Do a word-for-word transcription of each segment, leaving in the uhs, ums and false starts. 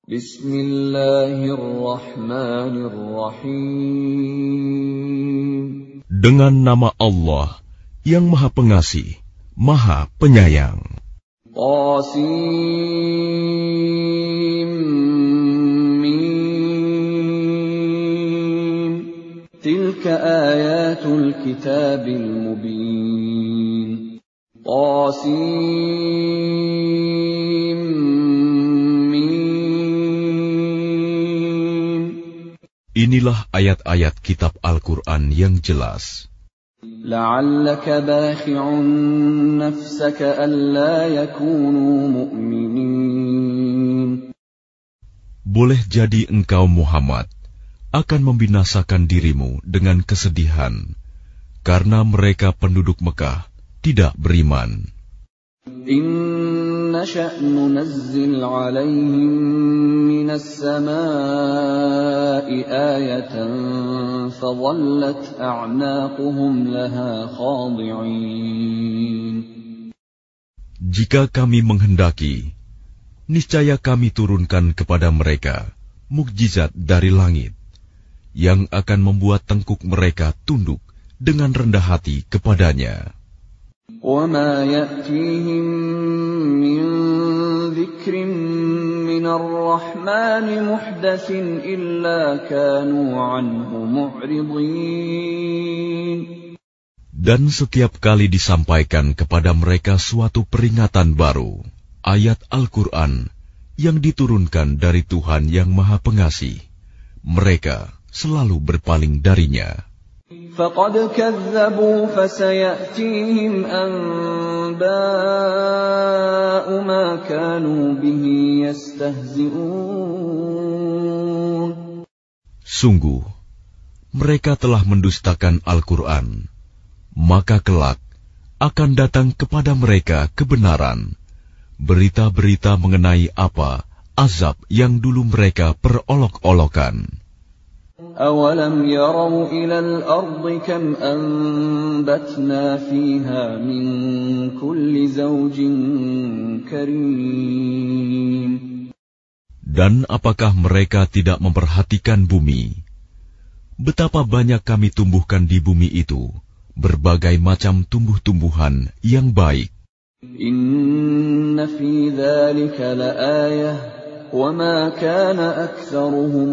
Bismillahirrahmanirrahim. Dengan nama Allah yang Maha Pengasih, Maha Penyayang. Qasim Mim. Tilka ayatul kitabil mubin. Qasim Mim. Inilah ayat-ayat kitab Al-Quran yang jelas. La'allaka bakhi'un nafsaka alla yakunu mu'minin. Boleh jadi engkau Muhammad akan membinasakan dirimu dengan kesedihan karena mereka penduduk Mekah tidak beriman. Inna sya'nu nazzil 'alaihim minas samaa'i ayatan fadhallat a'naquhum laha khadi'in. Jika kami menghendaki, niscaya kami turunkan kepada mereka mukjizat dari langit yang akan membuat tengkuk mereka tunduk dengan rendah hati kepadanya. وَمَا يَأْتِيهِمْ مِنْ ذِكْرٍ مِنَ الرَّحْمَنِ مُحْدَثٍ إِلَّا كَانُوا عَنْهُ مُعْرِضِينَ. Dan setiap kali disampaikan kepada mereka suatu peringatan baru, ayat Al-Quran yang diturunkan dari Tuhan yang Maha Pengasih, mereka selalu berpaling darinya. فَقَدْ كَذَّبُوا فَسَيَأْتِيهِمْ أَنْبَاءُ مَا كَانُوا بِهِ يَسْتَهْزِئُونَ. Sungguh, mereka telah mendustakan Al-Quran, maka kelak akan datang kepada mereka kebenaran, berita-berita mengenai apa azab yang dulu mereka perolok-olokan. أَوَلَمْ يَرَوْا إِلَى الْأَرْضِ كَمْ أَنبَتْنَا فِيهَا مِنْ كُلِّ زَوْجٍ كَرِيمٍ. Dan apakah mereka tidak memperhatikan bumi? Betapa banyak kami tumbuhkan di bumi itu berbagai macam tumbuh-tumbuhan yang baik. Inna fi dzalika laayah وَمَا كَانَ أَكْثَرُهُم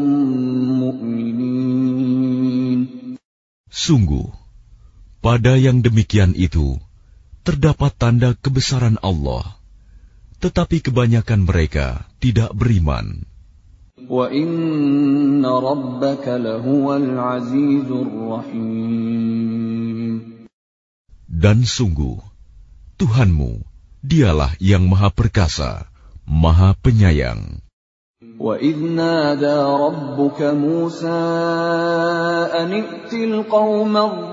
مُؤْمِنِينَ. Sungguh, pada yang demikian itu terdapat tanda kebesaran Allah, tetapi kebanyakan mereka tidak beriman. وَإِنَّ رَبَّكَ لَهُوَ الْعَزِيزُ الرَّحِيمُ. Dan sungguh, Tuhanmu, dialah yang Maha Perkasa, Maha Penyayang. وَإِذْ نَادَى رَبُّكَ مُوسَىٰ أَنِ ائْتِ الْقَوْمَ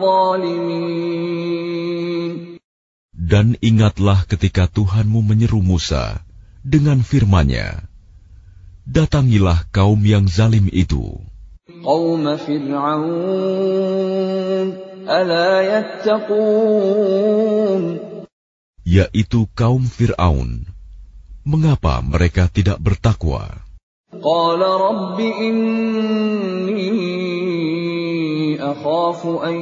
الظَّالِمِينَ. Dan ingatlah ketika Tuhanmu menyeru Musa dengan firman-Nya, datangilah kaum yang zalim itu. قَوْمَ فِرْعَوْنَ أَلَا يَتَّقُونَ. Yaitu kaum Fir'aun. Mengapa mereka tidak bertakwa? قال رب إني أخاف أن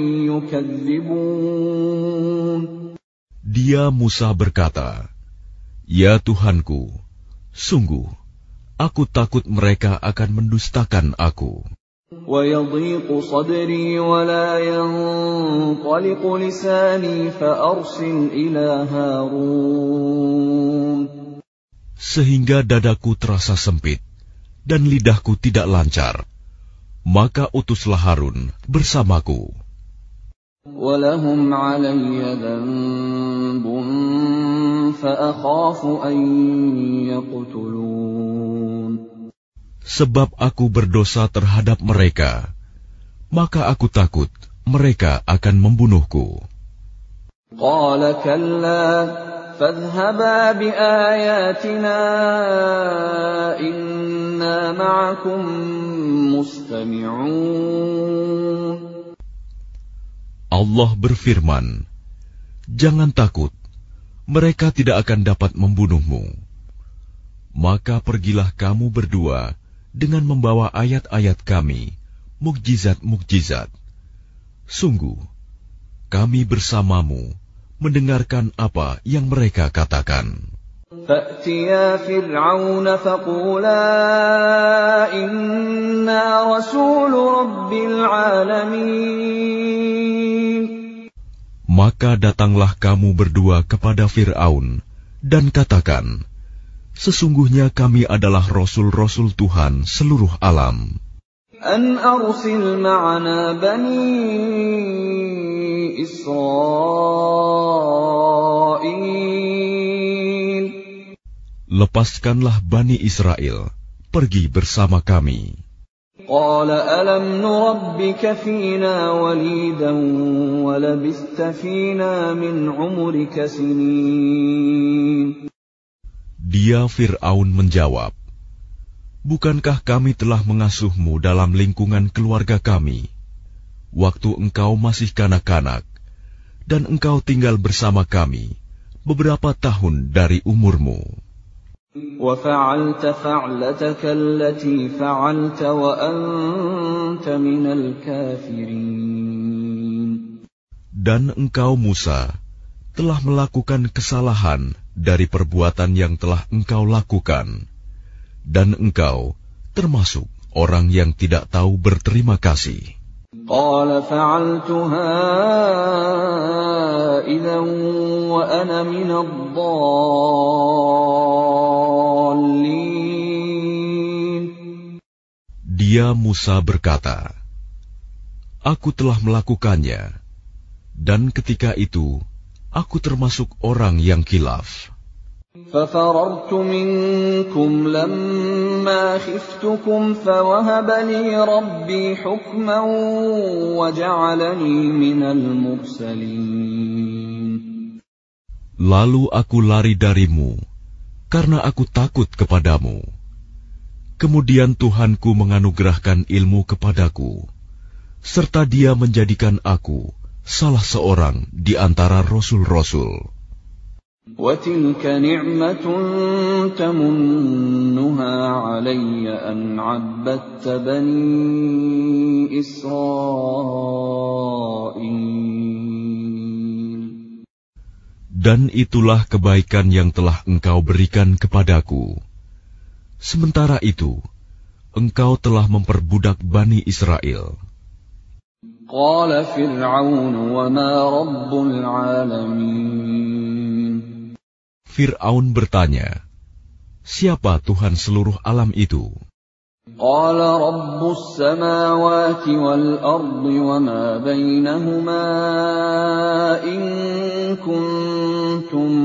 يكذبون. Dia Musa berkata, Ya Tuhanku, sungguh, aku takut mereka akan mendustakan aku. ويضيق صدري ولا ينطلق لساني فأرسل إلى هارون. Sehingga dadaku terasa sempit dan lidahku tidak lancar, maka utuslah Harun bersamaku. وَلَهُمْ عَلَيَّ ذَنبٌ فَأَخَافُ أَن يَقْتُلُونِ. Sebab aku berdosa terhadap mereka, maka aku takut mereka akan membunuhku. قَالَ كَلَّا فَاذْهَبَا بِآيَاتِنَا إِنَّا مَعَكُمْ مُسْتَمِعُونَ. Allah berfirman, Jangan takut, mereka tidak akan dapat membunuhmu. Maka pergilah kamu berdua dengan membawa ayat-ayat kami, mukjizat-mukjizat. Sungguh, kami bersamamu mendengarkan apa yang mereka katakan. فَأْتِيَا فِرْعَوْنَ فَقُولَا إِنَّا رَسُولُ رَبِّ الْعَالَمِينَ. Maka datanglah kamu berdua kepada Fir'aun dan katakan, sesungguhnya kami adalah rasul-rasul Tuhan seluruh alam. أَنْ أَرْسِلْ مَعَنَا بَنِي إِسْرَائِيلَ. Lepaskanlah Bani Israel, pergi bersama kami. قَالَ أَلَمْ نُرَبِّكَ فِينَا وَلِيدًا وَلَبِثْتَ فِينَا مِنْ عُمُرِكَ سِنِينَ. Dia Fir'aun menjawab, bukankah kami telah mengasuhmu dalam lingkungan keluarga kami, waktu engkau masih kanak-kanak, dan engkau tinggal bersama kami beberapa tahun dari umurmu. وَفَعَلْتَ فَعْلَتَكَ الَّتِي فَعَلْتَ وَأَنْتَ مِنَ الْكَافِرِينَ. Dan engkau Musa telah melakukan kesalahan dari perbuatan yang telah engkau lakukan, dan engkau termasuk orang yang tidak tahu berterima kasih. قَالَ فَعَلْتُهَا إِذًا وَأَنَا مِنَ الضَّالِّينَ. Dia Musa berkata, aku telah melakukannya, dan ketika itu aku termasuk orang yang khilaf. فَفَرَرْتُ مِنكُمْ لَمَّا خِفْتُكُمْ فَوَهَبَ لِي رَبِّي حُكْمًا وَجَعَلَنِي مِنَ الْمُرْسَلِينَ. Lalu aku lari darimu karena aku takut kepadamu. Kemudian Tuhanku menganugerahkan ilmu kepadaku, serta Dia menjadikan aku salah seorang di antara rasul-rasul. وَتِلْكَ نِعْمَةٌ تَمُنُّهَا عَلَيَّ أَنْ عَبَّدتَّ بَنِي إِسْرَائِيلَ. Dan itulah kebaikan yang telah engkau berikan kepadaku. Sementara itu, engkau telah memperbudak Bani Israel. قَالَ فِرْعَوْنُ وَمَا رَبُّ الْعَالَمِينَ. Fir'aun bertanya, siapa Tuhan seluruh alam itu? قَالَ رَبُّ السَّمَاوَاتِ وَالْأَرْضِ وَمَا بَيْنَهُمَا إِن كُنتُم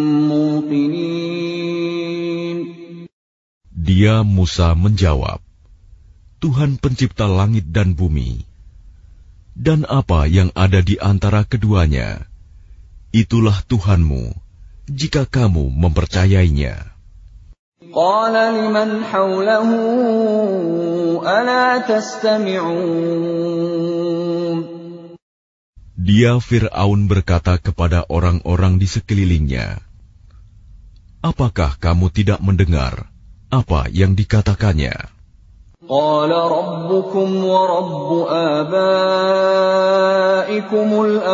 مُّوقِنِينَ. Dia Musa menjawab, Tuhan pencipta langit dan bumi, dan apa yang ada di antara keduanya, itulah Tuhanmu, jika kamu mempercayainya. قَالَ لِمَنْ حَوْلَهُ أَلَا تَسْتَمِعُونَ. Dia Fir'aun berkata kepada orang-orang di sekelilingnya, apakah kamu tidak mendengar apa yang dikatakannya? قَالَ رَبُّكُمْ وَرَبُّ آبَائِكُمُ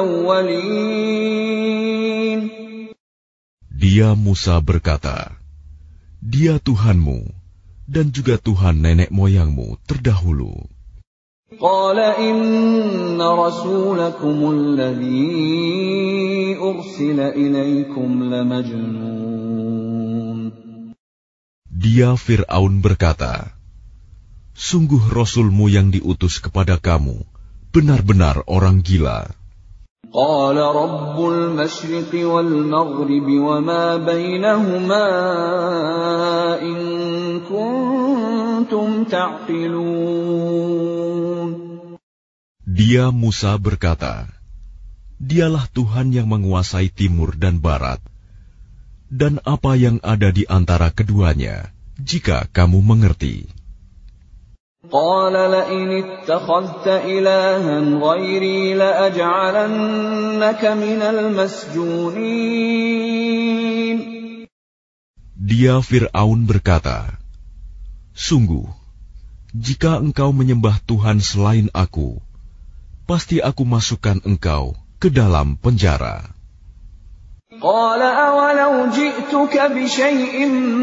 الْأَوَّلِينَ. Dia Musa berkata, Dia Tuhanmu dan juga Tuhan nenek moyangmu terdahulu. قَالَ إِنَّ رَسُولَكُمُ الَّذِي أُرْسِلَ إِلَيْكُمْ لَمَجْنُونٌ. Dia Fir'aun berkata, sungguh Rasulmu yang diutus kepada kamu benar-benar orang gila. قَالَ رَبُّ الْمَشْرِقِ وَالْمَغْرِبِ وَمَا بَيْنَهُمَا إِن كُنتُمْ تَعْقِلُونَ. Dia Musa berkata, Dialah Tuhan yang menguasai timur dan barat, dan apa yang ada di antara keduanya, jika kamu mengerti. قَالَ لَئِنِ اتَّخَذْتَ إِلَٰهًا غَيْرِي لَأَجْعَلَنَّكَ مِنَ الْمَسْجُونِينَ. Dia Fir'aun berkata, "Sungguh, jika engkau menyembah Tuhan selain aku, pasti aku masukkan engkau ke dalam penjara." قال أولو جئتك بشيء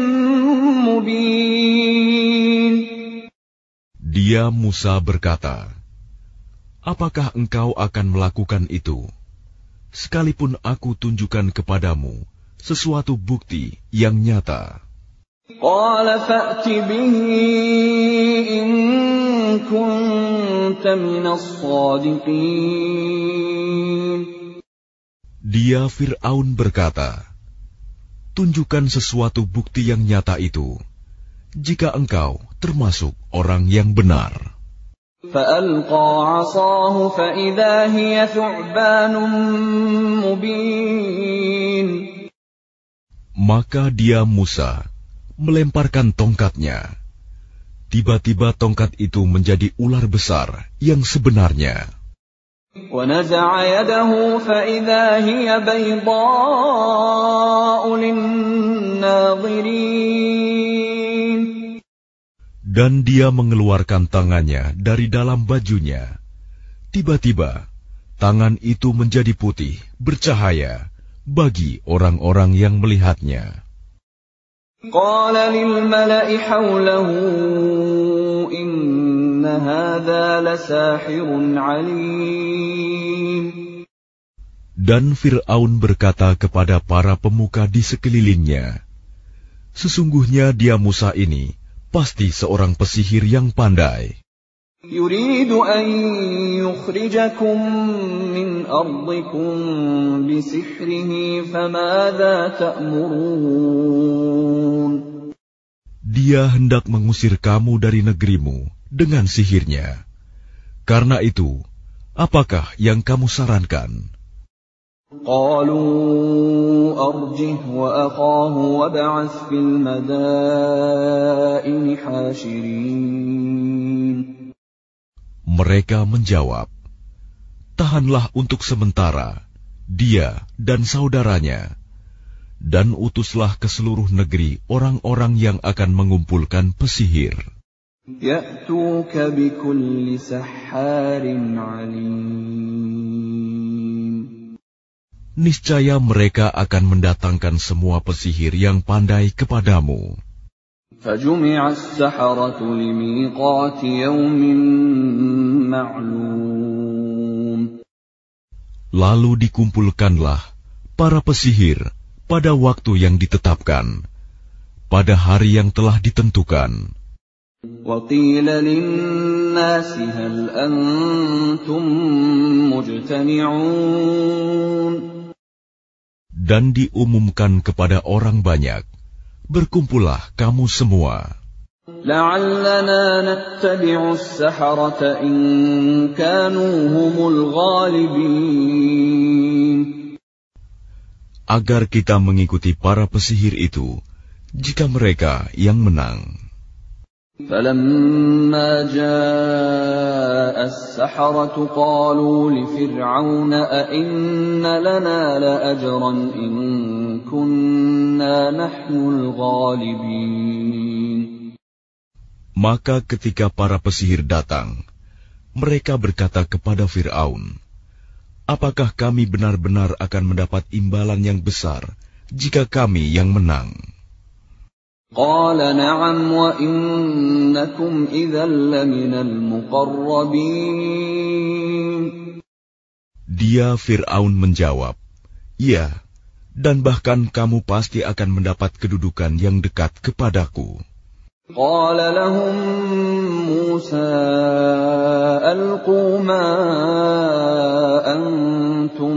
مبين. Dia Musa berkata, "Apakah engkau akan melakukan itu, sekalipun aku tunjukkan kepadamu sesuatu bukti yang nyata?" قال فأت به إن كنت من الصادقين. Dia Fir'aun berkata, "Tunjukkan sesuatu bukti yang nyata itu, jika engkau termasuk orang yang benar." فألقى عصاه فإذا هي ثعبان مبين. Maka dia Musa melemparkan tongkatnya. Tiba-tiba tongkat itu menjadi ular besar yang sebenarnya. ونزع يده فإذا هي بيضاء للناظرين. Dan dia mengeluarkan tangannya dari dalam bajunya. Tiba-tiba, tangan itu menjadi putih, bercahaya bagi orang-orang yang melihatnya. قال للملأ حوله إن هذا لساحر عليم. Dan Fir'aun berkata kepada para pemuka di sekelilingnya, "Sesungguhnya dia Musa ini pasti seorang pesihir yang pandai. يريد أن يخرجكم من أرضكم بسحره فماذا تأمرون." Dia hendak mengusir kamu dari negerimu dengan sihirnya. Karena itu, apakah yang kamu sarankan? قالوا أرجه وأخاه وابعث في المدائن حاشرين. Mereka menjawab, "Tahanlah untuk sementara dia dan saudaranya, dan utuslah ke seluruh negeri orang-orang yang akan mengumpulkan pesihir. يأتوك بكل سحار عليم. Niscaya mereka akan mendatangkan semua pesihir yang pandai kepadamu." فجمع السحرة لميقات يوم معلوم. Lalu dikumpulkanlah para pesihir pada waktu yang ditetapkan, pada hari yang telah ditentukan. وقيل للناس هل أنتم مجتمعون. Dan diumumkan kepada orang banyak, "Berkumpullah kamu semua. لعلنا نتبع السحرة إن كانوا هم الغالبين. Agar kita mengikuti para pesihir itu, jika mereka yang menang." فلما جاء السحرة قالوا لفرعون أئن لنا لأجرا إن كنا نحن الغالبين. Maka ketika para pesihir datang, mereka berkata kepada Fir'aun, "Apakah kami benar-benar akan mendapat imbalan yang besar jika kami yang menang?" قال نعم وإنكم إذا لمن المقربين. Dia Fir'aun menjawab, "Ya, dan bahkan kamu pasti akan mendapat kedudukan yang dekat kepadaku." قال لهم موسى ألقوا ما أنتم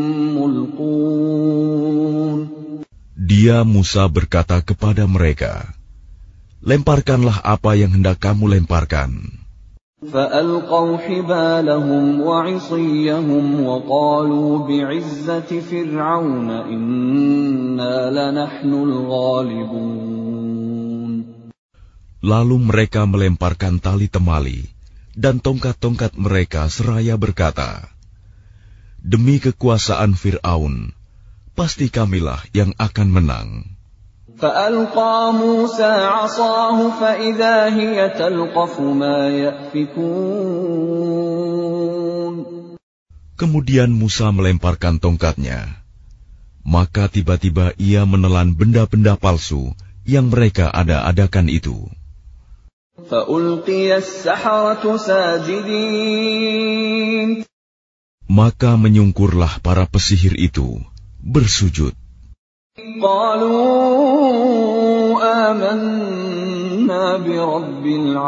ملقون. Dia Musa berkata kepada mereka, "Lemparkanlah apa yang hendak kamu lemparkan." فألقوا حبالهم وعصيهم وقالوا بعزة فرعون إنا لنحن الغالبون. Lalu mereka melemparkan tali temali dan tongkat-tongkat mereka seraya berkata, "Demi kekuasaan Fir'aun, pasti kamilah yang akan menang." فألقى موسى عصاه فإذا هي تلقف ما يأفكون. Kemudian Musa melemparkan tongkatnya. Maka tiba-tiba ia menelan benda-benda palsu yang mereka ada-adakan itu. فألقي السحرة ساجدين. Maka menyungkurlah para pesihir itu, bersujud. قالوا آمنا برب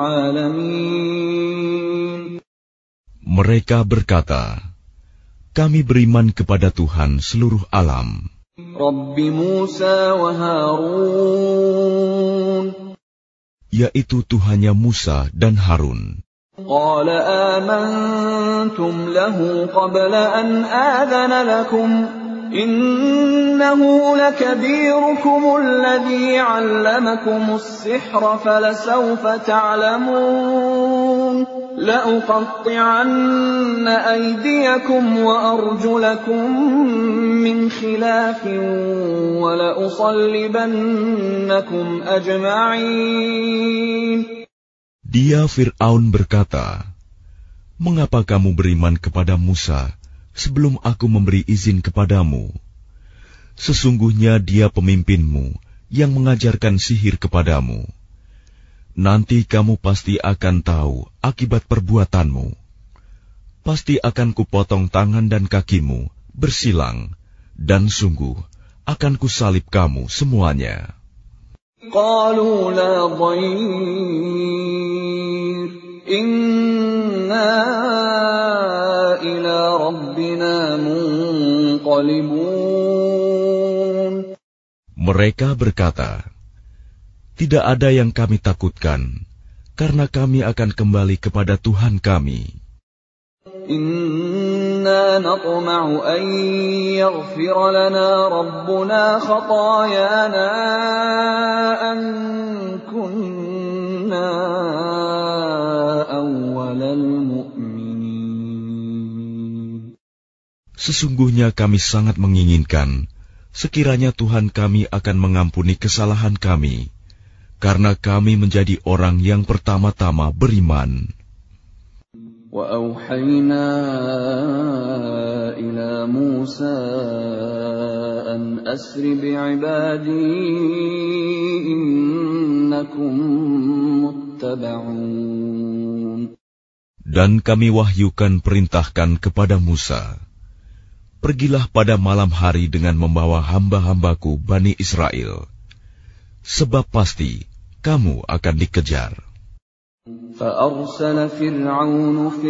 العالمين. Mereka berkata, kami beriman kepada Tuhan seluruh alam. رب موسى وهارون. Yaitu Tuhannya Musa dan Harun. قال آمنتم له قبل أن آذن لكم إنه لكبيركم الذي علمكم السحر فلسوف تعلمون لأقطعن أيديكم وأرجلكم من خلاف ولأصلبنكم أجمعين. Dia Fir'aun berkata, mengapa kamu beriman kepada Musa sebelum aku memberi izin kepadamu? Sesungguhnya dia pemimpinmu yang mengajarkan sihir kepadamu. Nanti kamu pasti akan tahu akibat perbuatanmu. Pasti akan kupotong tangan dan kakimu bersilang, dan sungguh akan kusalib kamu semuanya. قالوا لا ضير إنا إلى ربنا منقلبون. Mereka berkata, tidak ada yang kami takutkan, karena kami akan kembali kepada Tuhan kami. إنا نطمع أن يغفر لنا ربنا خطايانا أن كنا أول المؤمنين. Sesungguhnya kami sangat menginginkan sekiranya Tuhan kami akan mengampuni kesalahan kami, karena kami menjadi orang yang pertama-tama beriman. وأوحينا إلى موسى أن أسر بعبادي إنكم متبعون. Dan kami wahyukan perintahkan kepada Musa, pergilah pada malam hari dengan membawa hamba-hambaku Bani Israel, sebab pasti kamu akan dikejar. فأرسل فرعون في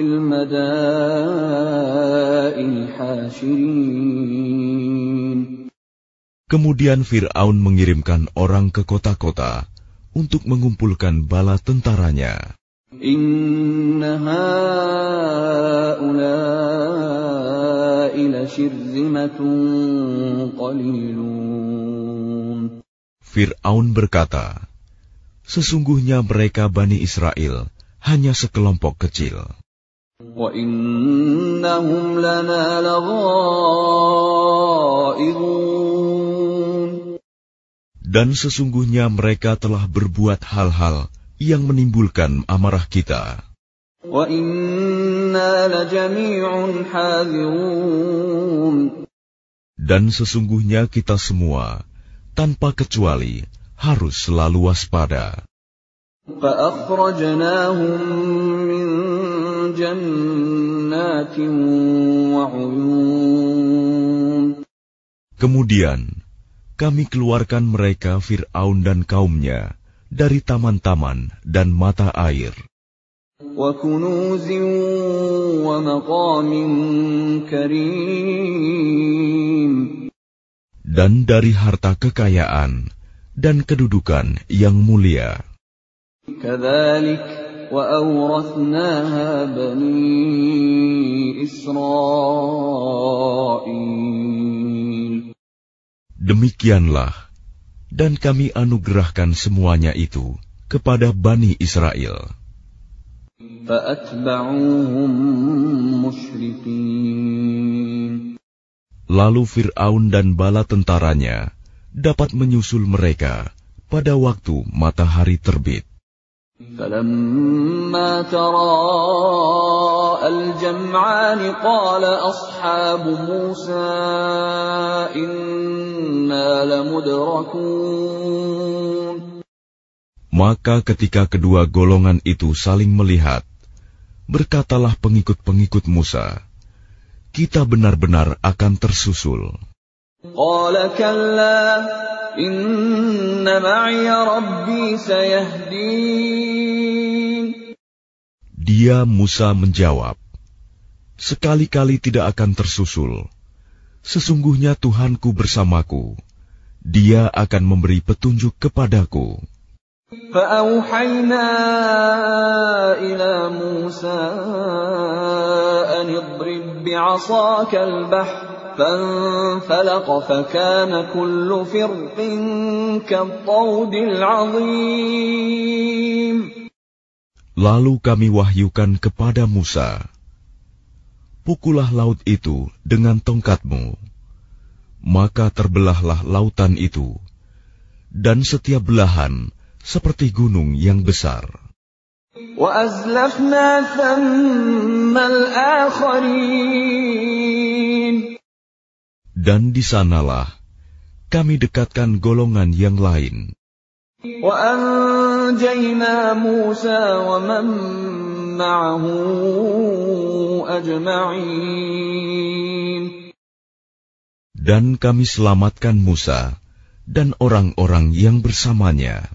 المدائن حاشرين. Kemudian Fir'aun mengirimkan orang ke kota-kota untuk mengumpulkan bala tentaranya. إن هؤلاء لشرذمة قليلون. Fir'aun berkata, sesungguhnya mereka Bani Israel hanya sekelompok kecil. وَإِنَّهُمْ لَنَا لَغَائِظُونَ. Dan sesungguhnya mereka telah berbuat hal-hal yang menimbulkan amarah kita. وَإِنَّا لَجَمِيعٌ حَاذِرُونَ. Dan sesungguhnya kita semua, tanpa kecuali, harus selalu waspada. فَأَخْرَجْنَاهُمْ مِنْ جَنَّاتٍ وَعُيُونٍ. Kemudian, kami keluarkan mereka Fir'aun dan kaumnya dari taman-taman dan mata air. وَكُنُوزٍ وَمَقَامٍ كَرِيمٍ. Dan dari harta kekayaan dan kedudukan yang mulia. كَذَلِكَ وَأَوْرَثْنَاهَا بَنِي إِسْرَائِيلَ. Demikianlah, dan kami anugerahkan semuanya itu kepada Bani Israel. فَأَتْبَعُوهُمْ مُشْرِقِينَ. Lalu Fir'aun dan bala tentaranya dapat menyusul mereka pada waktu matahari terbit. فَلَمَّا تَرَاءَى الْجَمْعَانِ قَالَ أَصْحَابُ مُوسَى إِنَّا لَمُدْرَكُونَ. Maka ketika kedua golongan itu saling melihat, berkatalah pengikut-pengikut Musa, kita benar-benar akan tersusul. Qala kalla inna ma'iya rabbi sayahdin. Dia Musa menjawab, sekali-kali tidak akan tersusul. Sesungguhnya Tuhanku bersamaku, Dia akan memberi petunjuk kepadaku. فَأَوْحَيْنَا إِلَى مُوسَىٰ أَنِ اضْرِب بِّعَصَاكَ الْبَحْرَ فَانفَلَقَ فَكَانَ كُلُّ فِرْقٍ كَالطَّوْدِ الْعَظِيمِ. Lalu kami wahyukan kepada Musa, pukullah laut itu dengan tongkatmu, maka terbelahlah lautan itu, dan setiap belahan seperti gunung yang besar. وَأَزْلَفْنَا ثَمَّ الْآخَرِينَ. Dan di sanalah kami dekatkan golongan yang lain. وَأَنْجَيْنَا مُوسَى وَمَنْ مَعَهُ أَجْمَعِينَ. Dan kami selamatkan Musa dan orang-orang yang bersamanya.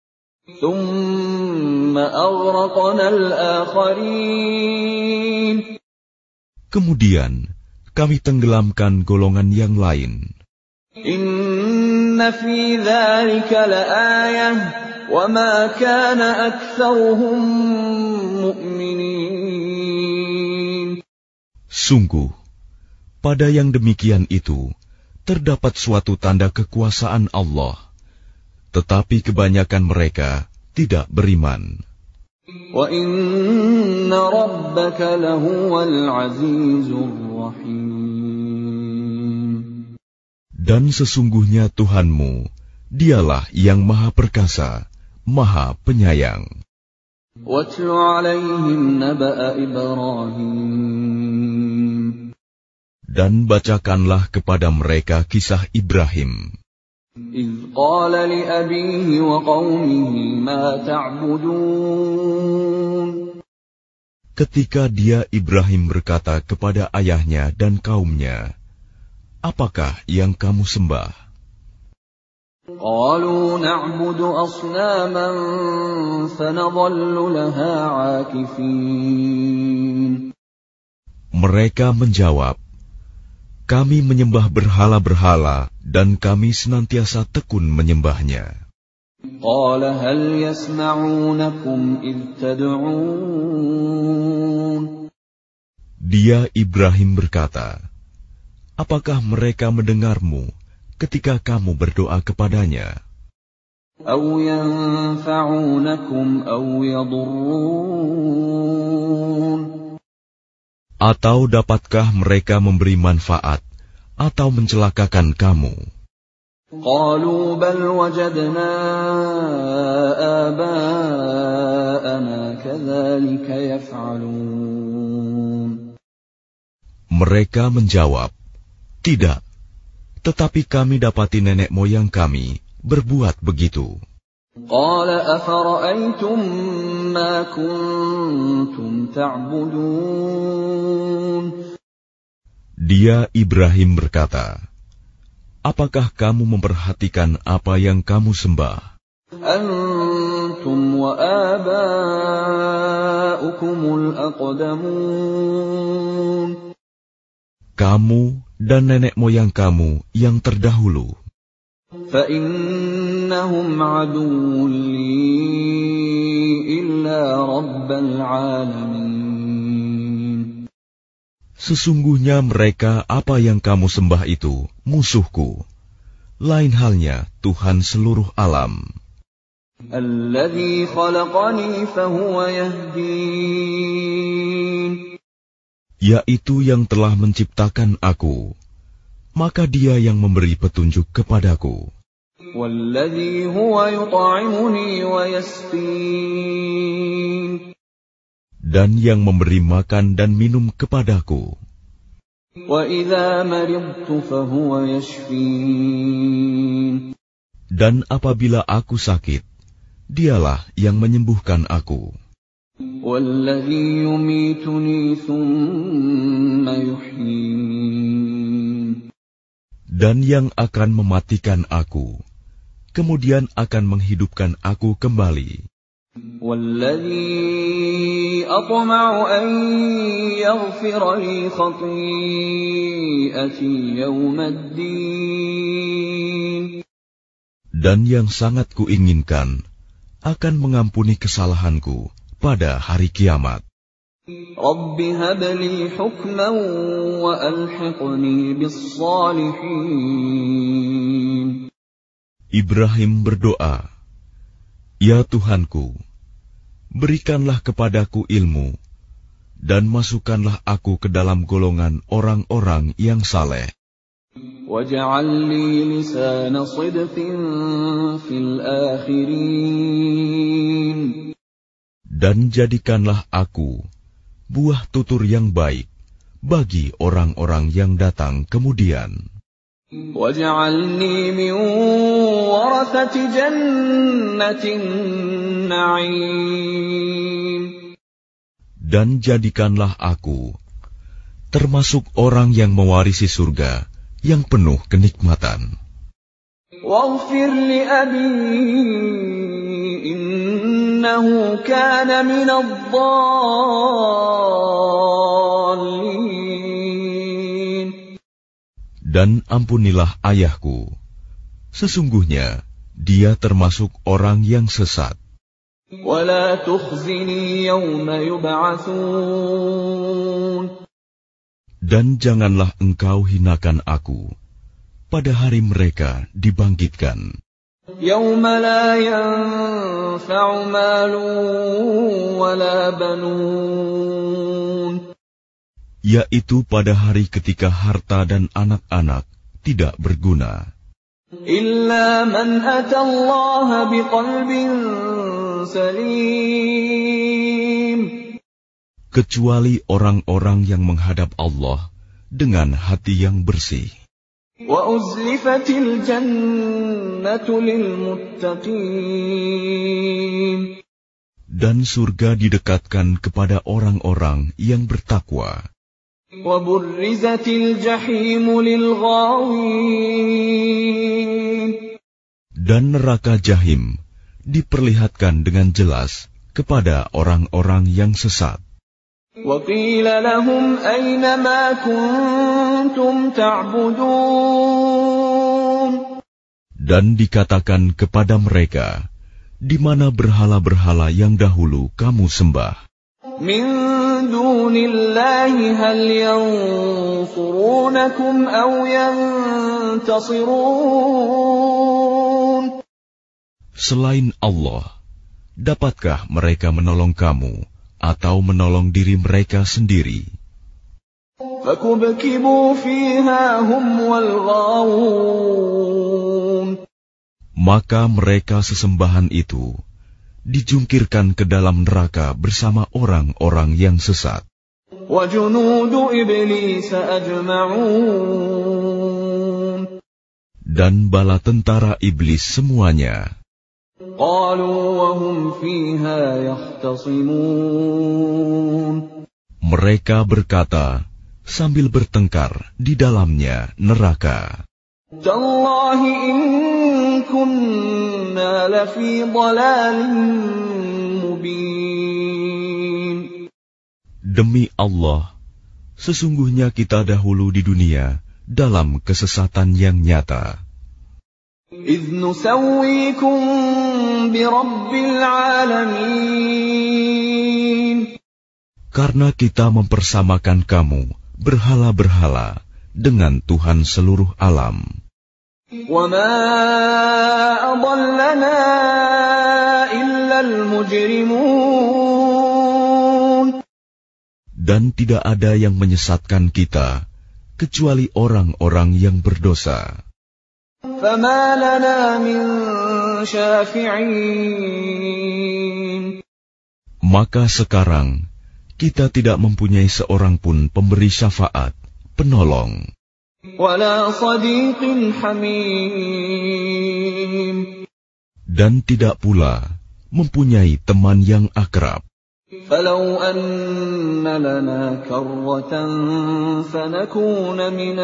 ثُمَّ أَغْرَقْنَا الْآخَرِينَ. Kemudian kami tenggelamkan golongan yang lain. إِنَّ فِي ذَلِكَ لَآيَةً وَمَا كَانَ أَكْثَرُهُم مُؤْمِنِينَ. Sungguh, pada yang demikian itu terdapat suatu tanda kekuasaan Allah, tetapi kebanyakan mereka tidak beriman. وَإِنَّ رَبَّكَ لَهُوَ الْعَزِيزُ الرَّحِيمُ. Dan sesungguhnya Tuhanmu, Dialah yang Maha Perkasa, Maha Penyayang. وَاتْلُ عَلَيْهِمْ نَبَأَ إِبْرَاهِيمَ. Dan bacakanlah kepada mereka kisah Ibrahim. إِذْ قَالَ لِأَبِيهِ وَقَوْمِهِ مَا تَعْبُدُونَ. Ketika dia Ibrahim berkata kepada ayahnya dan kaumnya, apakah yang kamu sembah? قَالُوا نَعْبُدُ أَصْنَامًا فَنَظَلُّ لَهَا عَاكِفِينَ. Mereka menjawab, kami menyembah berhala-berhala dan kami senantiasa tekun menyembahnya. قَالَ هَلْ يَسْمَعُونَكُمْ إِذْ تَدْعُونَ. Dia Ibrahim berkata, apakah mereka mendengarmu ketika kamu berdoa kepadanya? أَوْ يَنفَعُونَكُمْ أَوْ يَضُرُّونَ. Atau dapatkah mereka memberi manfaat atau mencelakakan kamu? قَالُوا بَلْ وَجَدْنَا آبَاءَنَا كَذَلِكَ يَفْعَلُونَ. Mereka menjawab, tidak, tetapi kami dapati nenek moyang kami berbuat begitu. قَالَ أَفَرَأَيْتُم مَّا كُنتُمْ تَعْبُدُونَ. Dia Ibrahim berkata, apakah kamu memperhatikan apa yang kamu sembah? أَنتُمْ وَآبَاؤُكُمُ الْأَقْدَمُونَ. Kamu dan nenek moyang kamu yang terdahulu. فَإِنَّهُمْ عَدُوٌّ لِّي إِلَّا رَبَّ الْعَالَمِينَ. Sesungguhnya mereka apa yang kamu sembah itu musuhku, lain halnya Tuhan seluruh alam. الَّذِي خَلَقَنِي فَهُوَ يَهْدِينِ. Yaitu yang telah menciptakan aku, maka Dia yang memberi petunjuk kepadaku. والذي هو يطعمني ويسقين. Dan yang memberi makan dan minum kepadaku. وإذا مرضت فهو يشفين. Dan apabila aku sakit, dialah yang menyembuhkan aku. وَالَّذِي يُمِيتُنِي ثُمَّ يُحْيِينِ. Dan yang akan mematikan aku, kemudian akan menghidupkan aku kembali. وَالَّذِي أَطْمَعُ أَن يَغْفِرَ لِي خَطِيئَتِي يَوْمَ الدِّينِ. Dan yang sangat kuinginkan akan mengampuni kesalahanku pada hari kiamat. رَبِّ هَبْ لِي حُكْمًا وَأَلْحِقْنِي بِالصَّالِحِينَ. Ibrahim berdoa, "Ya Tuhanku, berikanlah kepadaku ilmu, dan masukkanlah aku ke dalam golongan orang-orang yang saleh. وَاجْعَل لِّي لِسَانَ صِدْقٍ فِي الْآخِرِينَ. Dan jadikanlah aku buah tutur yang baik bagi orang-orang yang datang kemudian. وَاجْعَلْنِي مِنْ وَرَثَةِ جَنَّةِ النَّعِيمِ. Dan jadikanlah aku termasuk orang yang mewarisi surga yang penuh kenikmatan. وَاغْفِرْ لِأَبِي إِنَّهُ كَانَ مِنَ الضَّالِّينَ. Dan ampunilah ayahku, sesungguhnya dia termasuk orang yang sesat. وَلَا تُخْزِنِي يَوْمَ يُبْعَثُونَ. Dan janganlah engkau hinakan aku pada hari mereka dibangkitkan. يَوْمَ لَا يَنفَعُ مَالٌ وَلَا بَنُونَ. Yaitu pada hari ketika harta dan anak-anak tidak berguna. إِلَّا مَنْ أَتَى اللَّهَ بِقَلْبٍ سَلِيمٍ. Kecuali orang-orang yang menghadap Allah dengan hati yang bersih. وَأُزْلِفَتِ الْجَنَّةُ لِلْمُتَّقِينَ. Dan surga didekatkan kepada orang-orang yang bertakwa. وَبُرِّزَتِ الْجَحِيمُ لِلْغَاوِينَ. Dan neraka Jahim diperlihatkan dengan jelas kepada orang-orang yang sesat. وَقِيلَ لَهُمْ أَيْنَ مَا كُنْتُمْ تَعْبُدُونَ. Dan dikatakan kepada mereka, di mana berhala-berhala yang dahulu kamu sembah? مِنْ دُونِ اللَّهِ هَلْ يَنْصُرُونَكُمْ أَوْ يَنْتَصِرُونَ. Selain Allah, dapatkah mereka menolong kamu atau menolong diri mereka sendiri? فَكُبْكِبُوا فِيهَا هُمْ وَالْغَاوُونَ. Maka mereka sesembahan itu dijungkirkan ke dalam neraka bersama orang-orang yang sesat. وَجُنُودُ إِبْلِيسَ أَجْمَعُونَ. Dan bala tentara iblis semuanya. قَالُوا وَهُمْ فِيهَا يَخْتَصِمُونَ. Mereka berkata sambil bertengkar di dalamnya neraka. تَاللَّهِ إِن كُنَّا لَفِي ضَلَالٍ مُبِينٍ. Demi Allah, sesungguhnya kita dahulu di dunia dalam kesesatan yang nyata. إِذْ نُسَوِّيكُم بِرَبِّ الْعَالَمِينَ. Karena kita mempersamakan kamu berhala-berhala dengan Tuhan seluruh alam. وَمَا أَضَلَّنَا إِلَّا الْمُجْرِمُونَ. Dan tidak ada yang menyesatkan kita kecuali orang-orang yang berdosa. فما لنا من شافعين. Maka sekarang kita tidak mempunyai seorang pun pemberi syafaat, penolong. ولا صديق حميم. Dan tidak pula mempunyai teman yang akrab. فلو أن لنا كرة فنكون من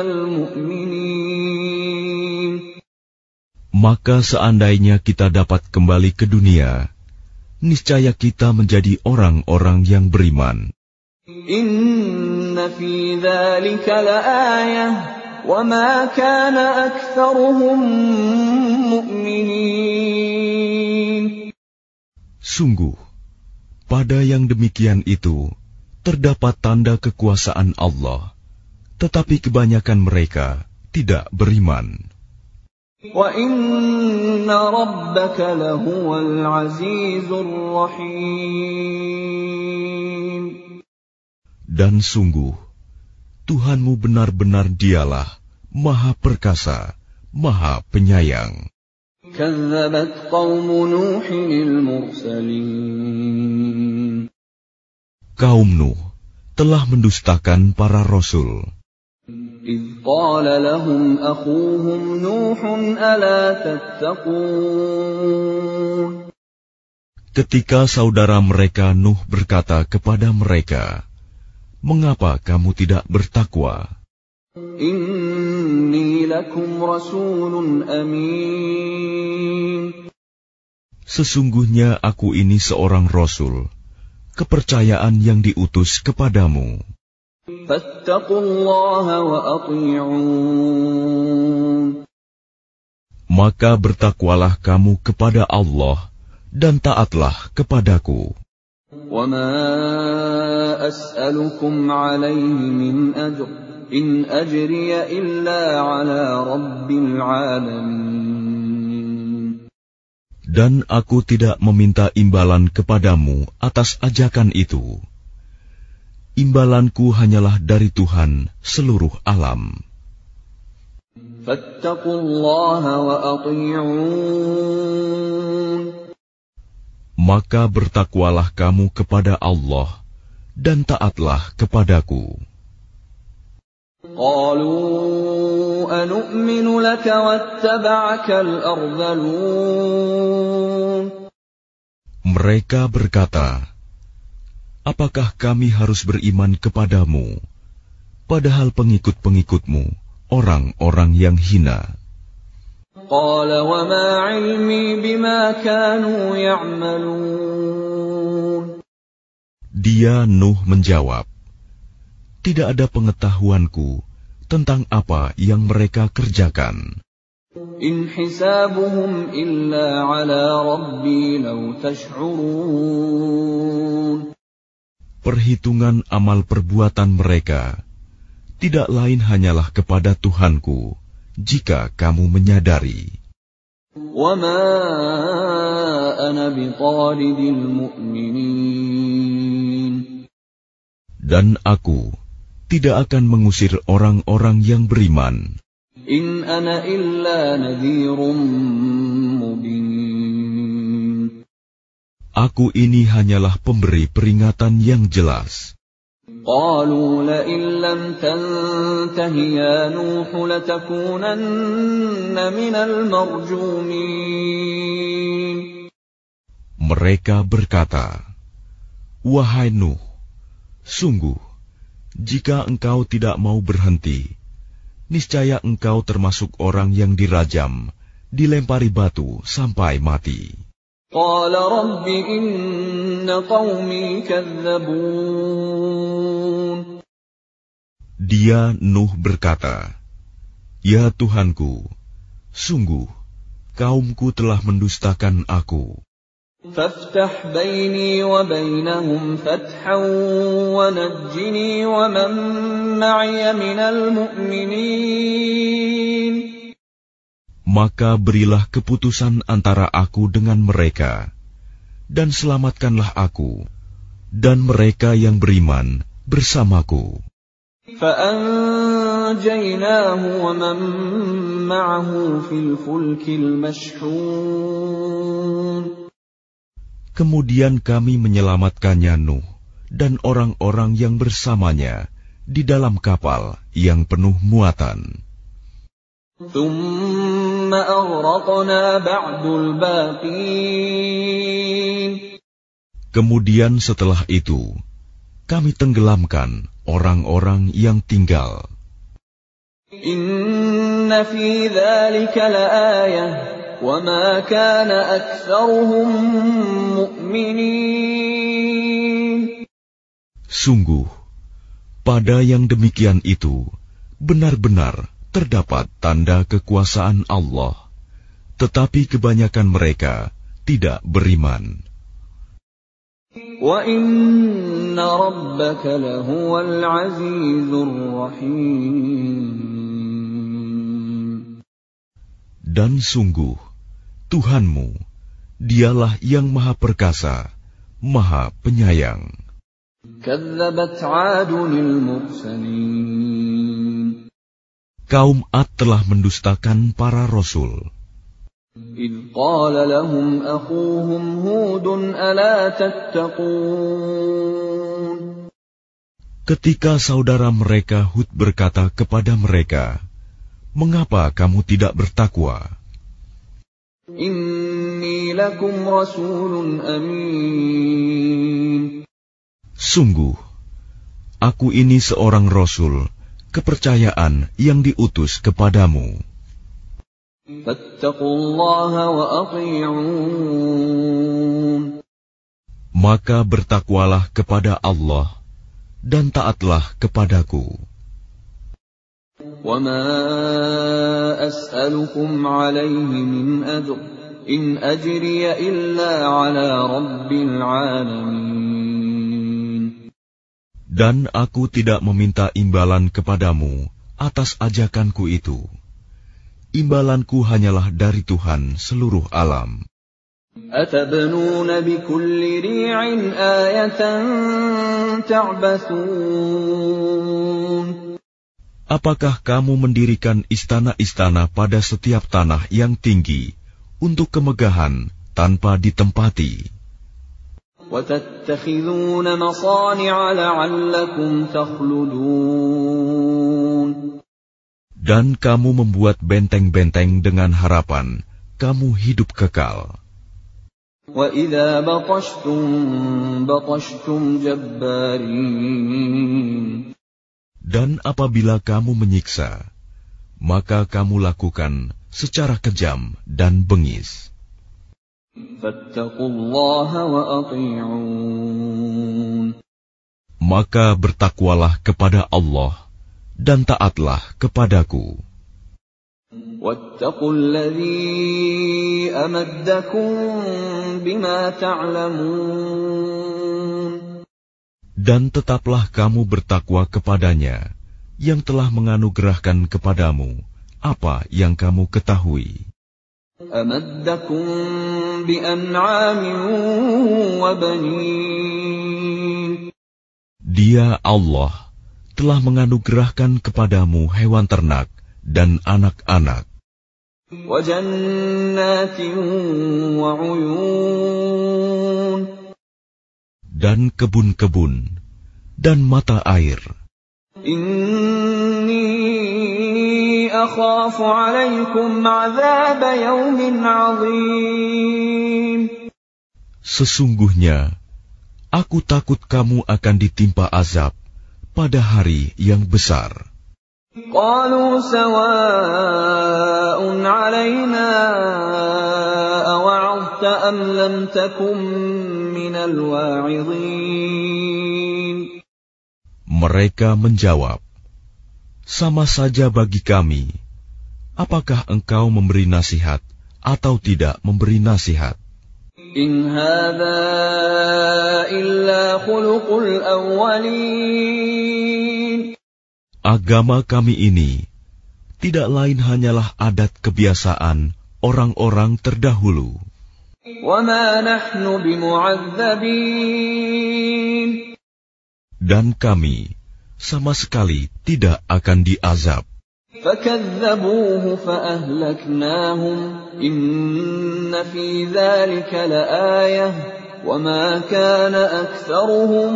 المؤمنين. Maka seandainya kita dapat kembali ke dunia, niscaya kita menjadi orang-orang yang beriman. Inna fi dzalika laayah wa ma kana aktsaruhum mu'minin. Sungguh, pada yang demikian itu terdapat tanda kekuasaan Allah, tetapi kebanyakan mereka tidak beriman. Wa inna rabbaka lahuwal azizur rahim. Dan sungguh, Tuhanmu benar-benar dialah Maha Perkasa, Maha Penyayang. Kazzabat qaumu Nuhin al-mursalin. Kaum Nuh telah mendustakan para rasul. إذ قال لهم أخوهم نوح ألا تتقون. Ketika saudara mereka Nuh berkata kepada mereka, "Mengapa kamu tidak bertakwa? Inni lakum rasulun amin. Sesungguhnya aku ini seorang rasul, kepercayaan yang diutus kepadamu. Fattaqullaha wa ati'un. Maka bertakwalah kamu kepada Allah dan taatlah kepadaku. Wa ma as'alukum 'alaihi min ajr, in ajriya illa 'ala rabbil 'alamin. Dan aku tidak meminta imbalan kepadamu atas ajakan itu. Imbalanku hanyalah dari Tuhan seluruh alam. Fattaqullaha wa ati'un. Maka bertakwalah kamu kepada Allah dan taatlah kepadaku. Qalu anu'minu laka wattaba'akal ardhalun. Mereka berkata, apakah kami harus beriman kepadamu, padahal pengikut-pengikutmu orang-orang yang hina? Qala wa ma 'ilmi bima kanu ya'malun. Dia Nuh menjawab, tidak ada pengetahuanku tentang apa yang mereka kerjakan. In hisabuhum illa 'ala rabbi law tash'urun. Perhitungan amal perbuatan mereka tidak lain hanyalah kepada Tuhanku, jika kamu menyadari. Wa ma ana bitaridil mu'minin. Dan aku tidak akan mengusir orang-orang yang beriman. In ana illa nadhirum mubin. Aku ini hanyalah pemberi peringatan yang jelas. Qalu la in lam tantahi ya Nuh latakunanna minal marjumin. Mereka berkata, wahai Nuh, sungguh, jika engkau tidak mau berhenti, niscaya engkau termasuk orang yang dirajam, dilempari batu sampai mati. Qala rabbi inna qaumi kadzabun. Dia Nuh berkata, ya Tuhanku, sungguh, kaumku telah mendustakan aku. Faftah baini wa bainahum fathan wa najjini wa man ma'iya minal mu'minin. Maka berilah keputusan antara aku dengan mereka, dan selamatkanlah aku, dan mereka yang beriman bersamaku. فَأَنْجَيْنَاهُ وَأَنْجَيْنَاهُ وَمَنْ مَعَهُ فِي الْفُلْكِ الْمَشْحُونِ. Kemudian kami menyelamatkannya Nuh dan orang-orang yang bersamanya di dalam kapal yang penuh muatan. ثُمَّ أَغْرَقْنَا بَعْدُ الْبَاقِينَ. Kemudian setelah itu, kami tenggelamkan orang-orang yang tinggal. Inna fi dzalika laayah wa ma kana aktsaruhum mu'minin. Sungguh, pada yang demikian itu benar-benar terdapat tanda kekuasaan Allah, tetapi kebanyakan mereka tidak beriman. Wa inna rabbaka lahuwal azizur rahim. Dan sungguh, Tuhanmu, dialah yang maha perkasa, maha penyayang. Kadzabat 'adunil mursalin. Kaum Ad telah mendustakan para rasul. إِذْ قَالَ لَهُمْ أَخُوهُمْ هُودٌ أَلَا تَتَّقُونَ. Ketika saudara mereka Hud berkata kepada mereka, "Mengapa kamu tidak bertakwa?" إِنِّي لَكُمْ رَسُولٌ أَمِينٌ. Sungguh, aku ini seorang rasul, kepercayaan yang diutus kepadamu. Fattaqullaha wa athi'un. Maka bertakwalah kepada Allah dan taatlah kepadaku. Wa ma as'alukum 'alaihi min ajr in ajriya illa 'ala rabbil 'alamin. Dan aku tidak meminta imbalan kepadamu atas ajakanku itu. Imbalanku hanyalah dari Tuhan seluruh alam. Atabnuna bikulli ri'in ayatan ta'bathun. Apakah kamu mendirikan istana-istana pada setiap tanah yang tinggi untuk kemegahan tanpa ditempati? Wa tattakhidhuna masani'a la'allakum takhludun. Dan kamu membuat benteng-benteng dengan harapan kamu hidup kekal. Wa idza batashtum batashtum jabbarin. Dan apabila kamu menyiksa, maka kamu lakukan secara kejam dan bengis. Fattaqullaha wa athi'un. Maka bertakwalah kepada Allah dan taatlah kepadaku. Wattaqulladzi amaddakum bima ta'lamun. Dan tetaplah kamu bertakwa kepadanya yang telah menganugerahkan kepadamu apa yang kamu ketahui. Amaddakum bi an'amin wa banin. Dia Allah telah menganugerahkan kepadamu hewan ternak dan anak-anak. Wa jannatin wa 'uyun. Dan kebun-kebun dan mata air. Inni akhafu 'alaikum 'adzab yaumin 'adzim. Sesungguhnya aku takut kamu akan ditimpa azab pada hari yang besar. Qalu sawa'un 'alaina awa'adta am lam takum minal wa'idhin. Mereka menjawab, sama saja bagi kami, apakah engkau memberi nasihat atau tidak memberi nasihat. In hadza illa khuluqul awwalin. Agama kami ini tidak lain hanyalah adat kebiasaan orang-orang terdahulu. Wa ma nahnu bimu'adzabin. Dan kami sama sekali tidak akan diazab. فَكَذَّبُوهُ فَأَهْلَكْنَاهُمْ إِنَّ فِي ذَلِكَ لَآيَةً وَمَا كَانَ أَكْثَرُهُم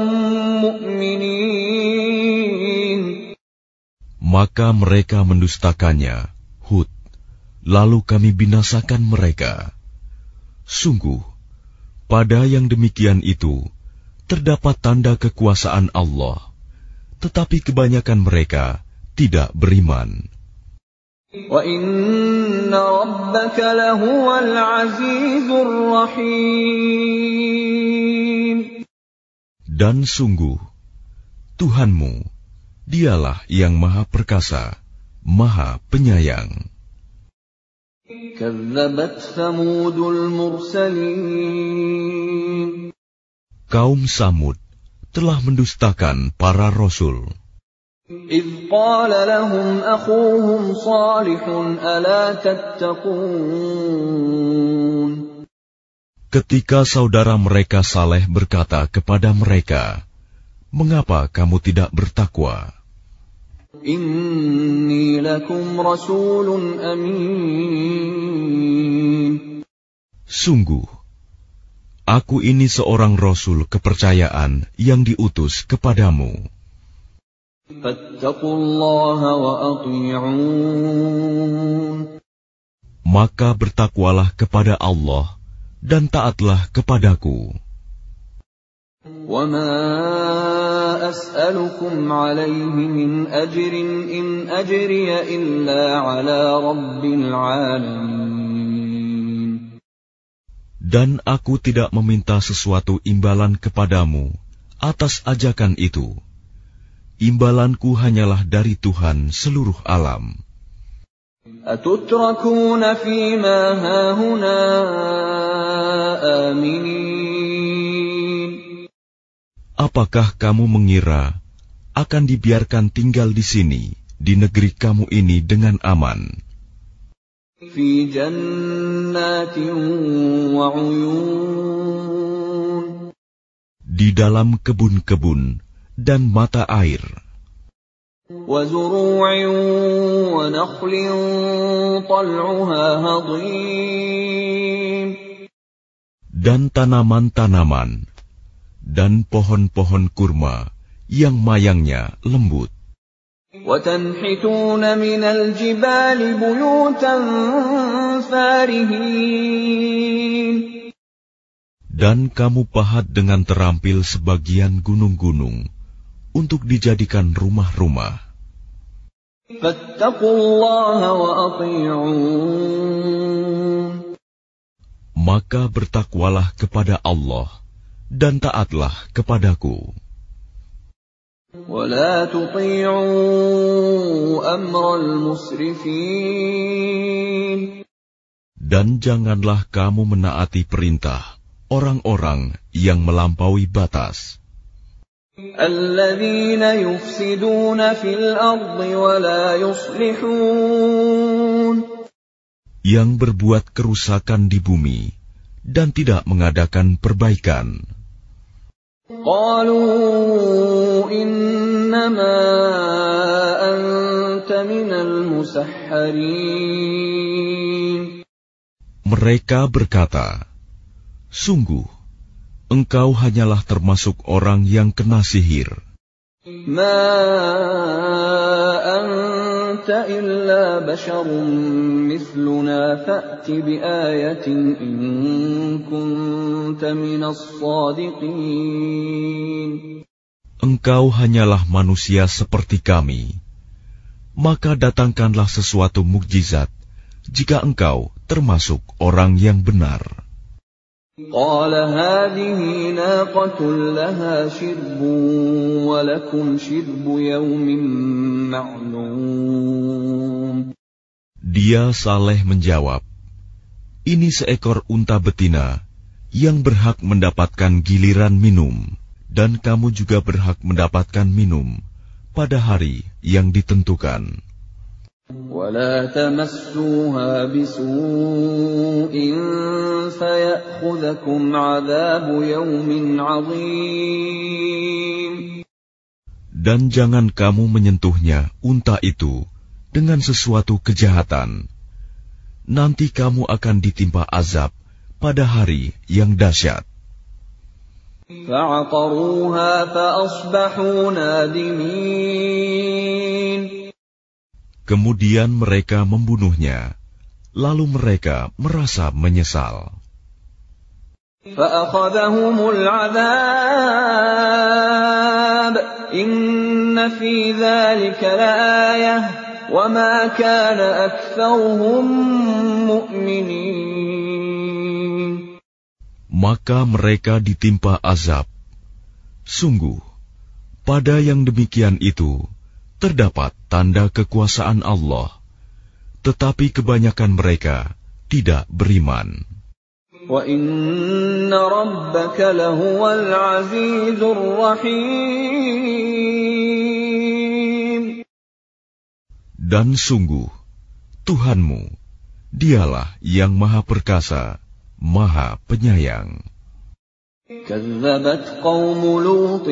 مُؤْمِنِينَ. Maka mereka mendustakannya, Hud, lalu kami binasakan mereka. Sungguh, pada yang demikian itu terdapat tanda kekuasaan Allah, tetapi kebanyakan mereka tidak beriman. وَإِنَّ رَبَّكَ لَهُوَ الْعَزِيزُ الرَّحِيمُ. Dan sungguh, Tuhanmu, Dialah yang Maha Perkasa, Maha Penyayang. كَذَّبَتْ ثَمُودُ الْمُرْسَلِينَ. Kaum Samud telah mendustakan para rasul. إِذْ قَالَ لَهُمْ أَخُوهُمْ صَالِحٌ أَلَا تَتَّقُونَ. Ketika saudara mereka Saleh berkata kepada mereka, "Mengapa kamu tidak bertakwa?" Inni lakum rasulun amin. Sungguh, aku ini seorang rasul kepercayaan yang diutus kepadamu. Fattaqullaha wa ati'un. Maka bertakwalah kepada Allah dan taatlah kepadaku. وَمَا أَسْأَلُكُمْ عَلَيْهِ مِنْ أَجْرٍ إِنْ أَجْرِيَ إِلَّا عَلَى رَبِّ الْعَالَمِينَ. Dan aku tidak meminta sesuatu imbalan kepadamu atas ajakan itu. Imbalanku hanyalah dari Tuhan seluruh alam. أَتُتْرَكُونَ فِي مَا هَاهُنَا آمِنِينَ. Apakah kamu mengira akan dibiarkan tinggal di sini, di negeri kamu ini dengan aman? Fi jannatin wa uyun. Di dalam kebun-kebun dan mata air. Wa zuru'in wa nakhlin tal'uha hadim. Dan tanaman-tanaman dan pohon-pohon kurma yang mayangnya lembut. وَتَنْحِتُونَ مِنَ الْجِبَالِ بُيُوتًا فَارِهِينَ. Dan kamu pahat dengan terampil sebagian gunung-gunung untuk dijadikan rumah-rumah. فَاتَّقُوا اللَّهَ وَأَطِيعُونَ. Maka bertakwalah kepada Allah dan taatlah kepadaku. وَلَا تُطِيعُوا أَمْرَ الْمُسْرِفِينَ. Dan janganlah kamu menaati perintah orang-orang yang melampaui batas. الَّذِينَ يُفْسِدُونَ فِي الْأَرْضِ وَلَا يُصْلِحُونَ. Yang berbuat kerusakan di bumi dan tidak mengadakan perbaikan. قالوا إنما أنت من المسحرين. Mereka berkata, sungguh, engkau hanyalah termasuk orang yang kena sihir. ما أنت إلا بشر مثلنا فأت بآية إن كنت من الصادقين. Engkau hanyalah manusia seperti kami. Maka datangkanlah sesuatu mukjizat jika engkau termasuk orang yang benar. قال هذه ناقة لها شرب ولكم شرب يوم معلوم. Dia Saleh menjawab, ini seekor unta betina yang berhak mendapatkan giliran minum, dan kamu juga berhak mendapatkan minum pada hari yang ditentukan. ولا تمسوها بسوء فيأخذكم عذاب يوم عظيم. Dan jangan kamu menyentuhnya, unta itu, dengan sesuatu kejahatan. Nanti kamu akan ditimpa azab pada hari yang dahsyat. فَعَقَرُوهَا فَأَصْبَحُوا نَادِمِينَ. Kemudian mereka membunuhnya, lalu mereka merasa menyesal. فَأَخَذَهُمُ الْعَذَابُ إِنَّ فِي ذَلِكَ لَآيَةً وَمَا كَانَ أَكْثَرُهُم مُؤْمِنِينَ. Maka mereka ditimpa azab. Sungguh, pada yang demikian itu terdapat tanda kekuasaan Allah, tetapi kebanyakan mereka tidak beriman. وَإِنَّ رَبَّكَ لَهُوَ الْعَزِيزُ الرَّحِيمُ. Dan sungguh, Tuhanmu, dialah yang Maha Perkasa, Maha Penyayang. كَذَّبَتْ قَوْمُ لُوطٍ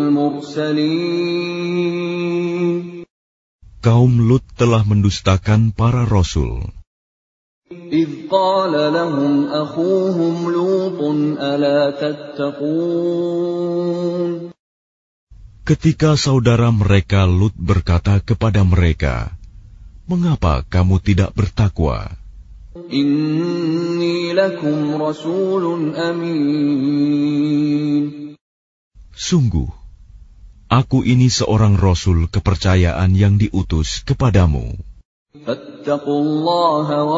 الْمُرْسَلِينَ. Kaum Lut telah mendustakan para rasul. إِذْ قَالَ لَهُمْ أَخُوهُمْ لُوطٌ أَلَا تَتَّقُونَ. Ketika saudara mereka Lut berkata kepada mereka, "Mengapa kamu tidak bertakwa? Inni lakum rasulun amin. Sungguh, aku ini seorang rasul kepercayaan yang diutus kepadamu. Fattaqullaha wa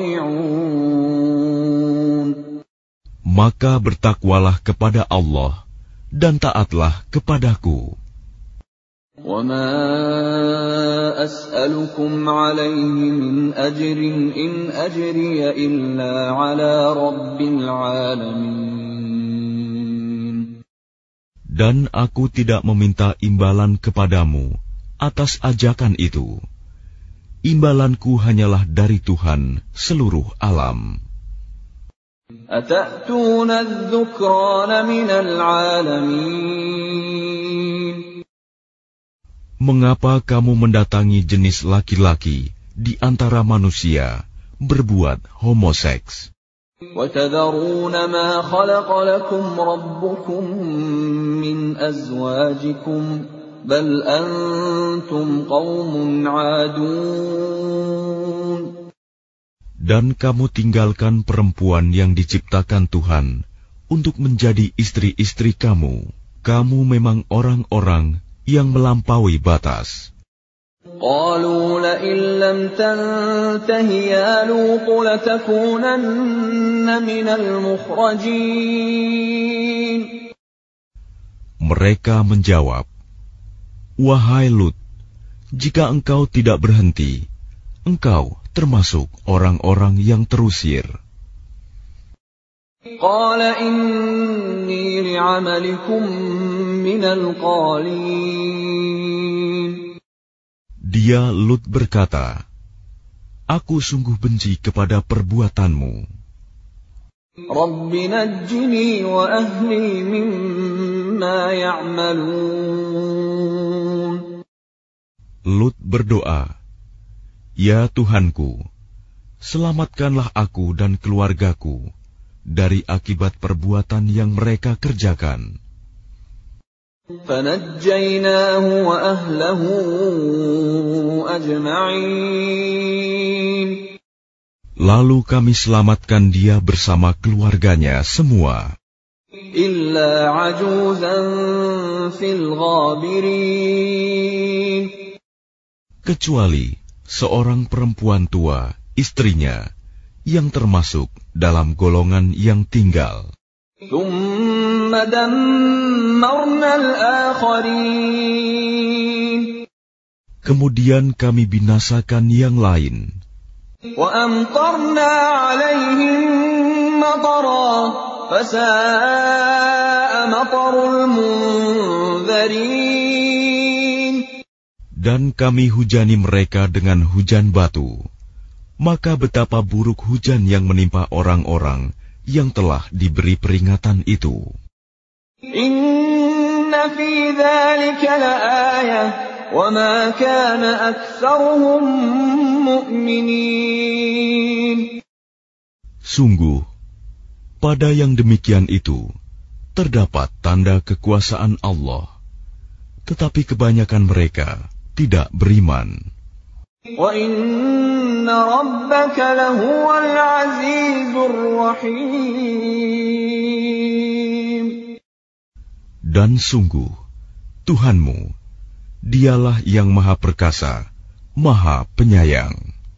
ati'un. Maka bertakwalah kepada Allah dan taatlah kepadaku. Wa ma as'alukum 'alaihi min ajrin in ajriya illa 'ala rabbil 'alamin. Dan aku tidak meminta imbalan kepadamu atas ajakan itu. Imbalanku hanyalah dari Tuhan seluruh alam. Atatuna adh-dhukrana minal 'alamin. Mengapa kamu mendatangi jenis laki-laki di antara manusia berbuat homoseks? وَتَذَرُونَ مَا خَلَقَ لَكُمْ رَبُّكُمْ مِنْ أَزْوَاجِكُمْ بَلْ أَنْتُمْ قَوْمٌ عَادُونَ. Dan kamu tinggalkan perempuan yang diciptakan Tuhan untuk menjadi istri-istri kamu. Kamu memang orang-orang yang melampaui batas. قالوا لئن لم تنته يا لوط لتكونن من المخرجين. Mereka menjawab, "Wahai Lut, jika engkau tidak berhenti, engkau termasuk orang-orang yang terusir." قال إني لعملكم من القالين. Dia Lut berkata, "Aku sungguh benci kepada perbuatanmu. رب نجني وأهلي مما يعملون. Lut berdoa, "Ya Tuhanku, selamatkanlah aku dan keluargaku dari akibat perbuatan yang mereka kerjakan." فنجيناه وأهله أجمعين. Lalu kami selamatkan dia bersama keluarganya semua. إلا عجوزا في الغابرين. Kecuali seorang perempuan tua, istrinya, yang termasuk dalam golongan yang tinggal. ثم دمرنا الآخرين. Kemudian kami binasakan yang lain. وأمطرنا عليهم مطرا فساء مطر المنذرين. Dan kami hujani mereka dengan hujan batu. Maka betapa buruk hujan yang menimpa orang-orang yang telah diberi peringatan itu. Inna في ذلك لآية وما كان أكثرهم مؤمنين. Sungguh, pada yang demikian itu terdapat tanda kekuasaan Allah, tetapi kebanyakan mereka tidak beriman. وَإِنَّ رَبَّكَ لَهُوَ الْعَزِيزُ الرَّحِيمُ. Dan sungguh, Tuhanmu, dialah yang maha perkasa, maha penyayang.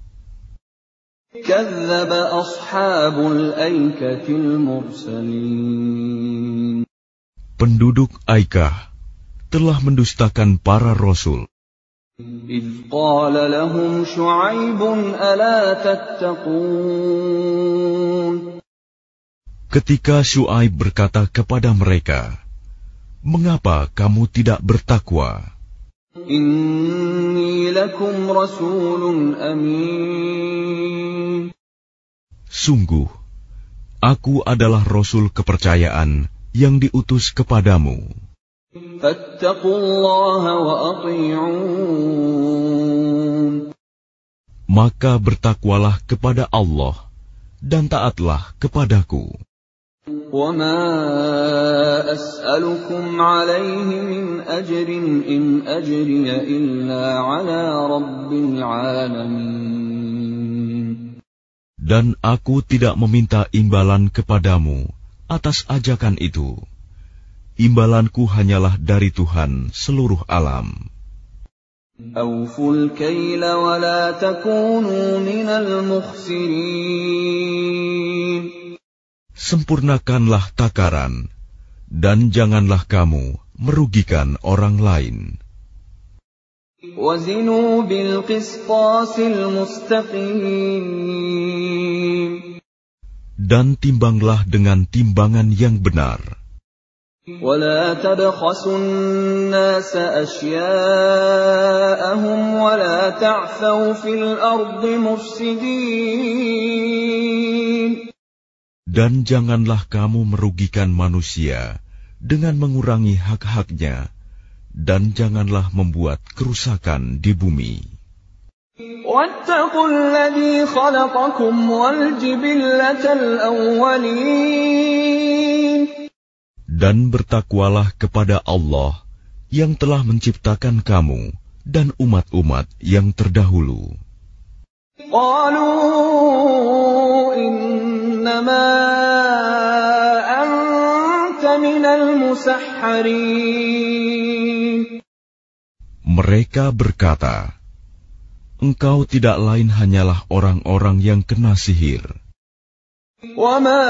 كَذَّبَ أَصْحَابُ الْأَيْكَةِ الْمُرْسَلِينَ. Penduduk Aikah telah mendustakan para rasul. إِذْ قَالَ لَهُمْ شُعَيْبٌ أَلَا تَتَّقُونَ. Ketika Syuaib berkata kepada mereka, "Mengapa kamu tidak bertakwa? إِنِّي لَكُمْ رَسُولٌ أَمِينٌ. Sungguh, aku adalah rasul kepercayaan yang diutus kepadamu. فَاتَّقُوا اللَّهَ وَأَطِيعُونِ. Maka bertakwalah kepada Allah dan taatlah kepadaku. وَمَا أَسْأَلُكُمْ عَلَيْهِ مِنْ أَجْرٍ إِنْ أَجْرِيَ إِلَّا عَلَى رَبِّ الْعَالَمِينَ. Dan aku tidak meminta imbalan kepadamu atas ajakan itu. Imbalanku hanyalah dari Tuhan seluruh alam. أَوْفُوا الْكَيْلَ وَلَا تَكُونُوا مِنَ الْمُخْسِرِينَ. Sempurnakanlah takaran, dan janganlah kamu merugikan orang lain. وَزِنُوا بِالْقِسْطَاسِ الْمُسْتَقِيمِ. Dan timbanglah dengan timbangan yang benar. وَلَا تَبْخَسُوا النَّاسَ أَشْيَاءَهُمْ وَلَا تَعْثَوْا فِي الْأَرْضِ مُفْسِدِينَ. Dan janganlah kamu merugikan manusia dengan mengurangi hak-haknya, dan janganlah membuat kerusakan di bumi. وَاتَّقُوا الَّذِي خَلَقَكُمْ وَالْجِبِلَّةَ الْأَوَّلِينَ. Dan bertakwalah kepada Allah yang telah menciptakan kamu dan umat-umat yang terdahulu. قَالُوا إِنَّمَا أَنْتَ مِنَ الْمُسَحَّرِينَ. Mereka berkata, "Engkau tidak lain hanyalah orang-orang yang kena sihir. وَمَا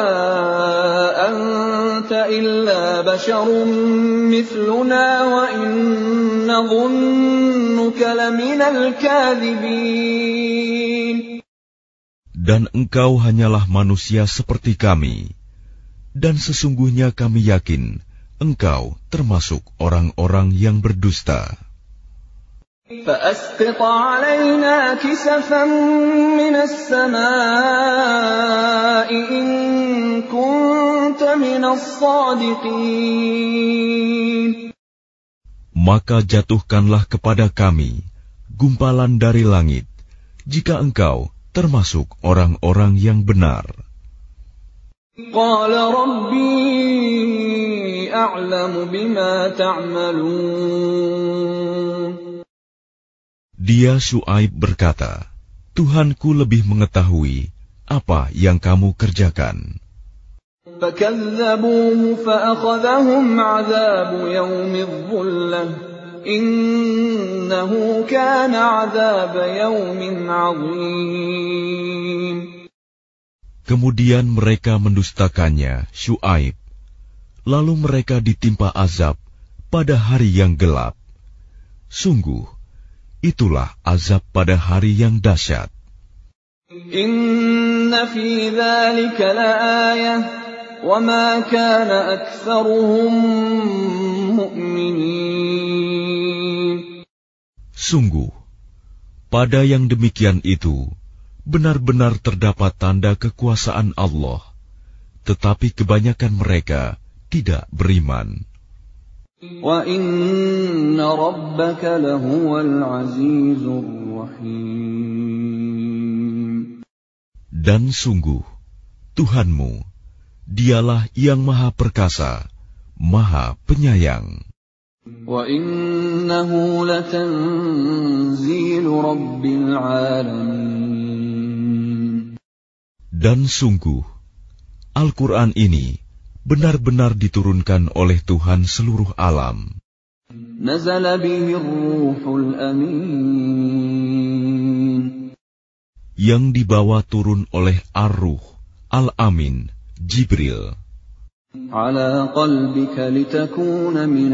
أَنْتَ إِلَّا بَشَرٌ مِثْلُنَا وَإِنْ نَظُنُّكَ لَمِنَ الْكَاذِبِينَ. Dan engkau hanyalah manusia seperti kami, dan sesungguhnya kami yakin engkau termasuk orang-orang yang berdusta. فَأَسْقِطْ عَلَيْنَا كِسَفًا مِنَ السَّمَاءِ إِن كُنتَ مِنَ الصَّادِقِينَ. Maka jatuhkanlah kepada kami gumpalan dari langit, jika engkau termasuk orang-orang yang benar. قَالَ رَبِّي أَعْلَمُ بِمَا تَعْمَلُونَ. Dia Syuaib berkata, Tuhanku lebih mengetahui apa yang kamu kerjakan. فَكَذَّبُوهُ فَأَخَذَهُمْ عَذَابُ يَوْمِ الظُّلَّةِ إِنَّهُ كَانَ عَذَابَ يَوْمٍ عَظِيمٍ. Kemudian mereka mendustakannya, Syuaib. Lalu mereka ditimpa azab pada hari yang gelap. Sungguh, itulah azab pada hari yang dahsyat. Inna fi dzalika laayah wa ma kana aktsaruhum mu'minin. Sungguh, pada yang demikian itu benar-benar terdapat tanda kekuasaan Allah, tetapi kebanyakan mereka tidak beriman. وَإِنَّ رَبَّكَ لَهُوَ الْعَزِيزُ الرَّحِيمُ. Dan sungguh, Tuhanmu, Dialah yang Maha Perkasa, Maha Penyayang. وَإِنَّهُ لَتَنزِيلُ رَبِّ الْعَالَمِينَ. Dan sungguh, Al-Quran ini benar-benar diturunkan oleh Tuhan seluruh alam. نَزَلَ بِهِ الرُّوحُ الْأَمِينُ. Yang dibawa turun oleh Ar-Ruh, Al-Amin, Jibril. عَلَى قَلْبِكَ لِتَكُونَ مِنَ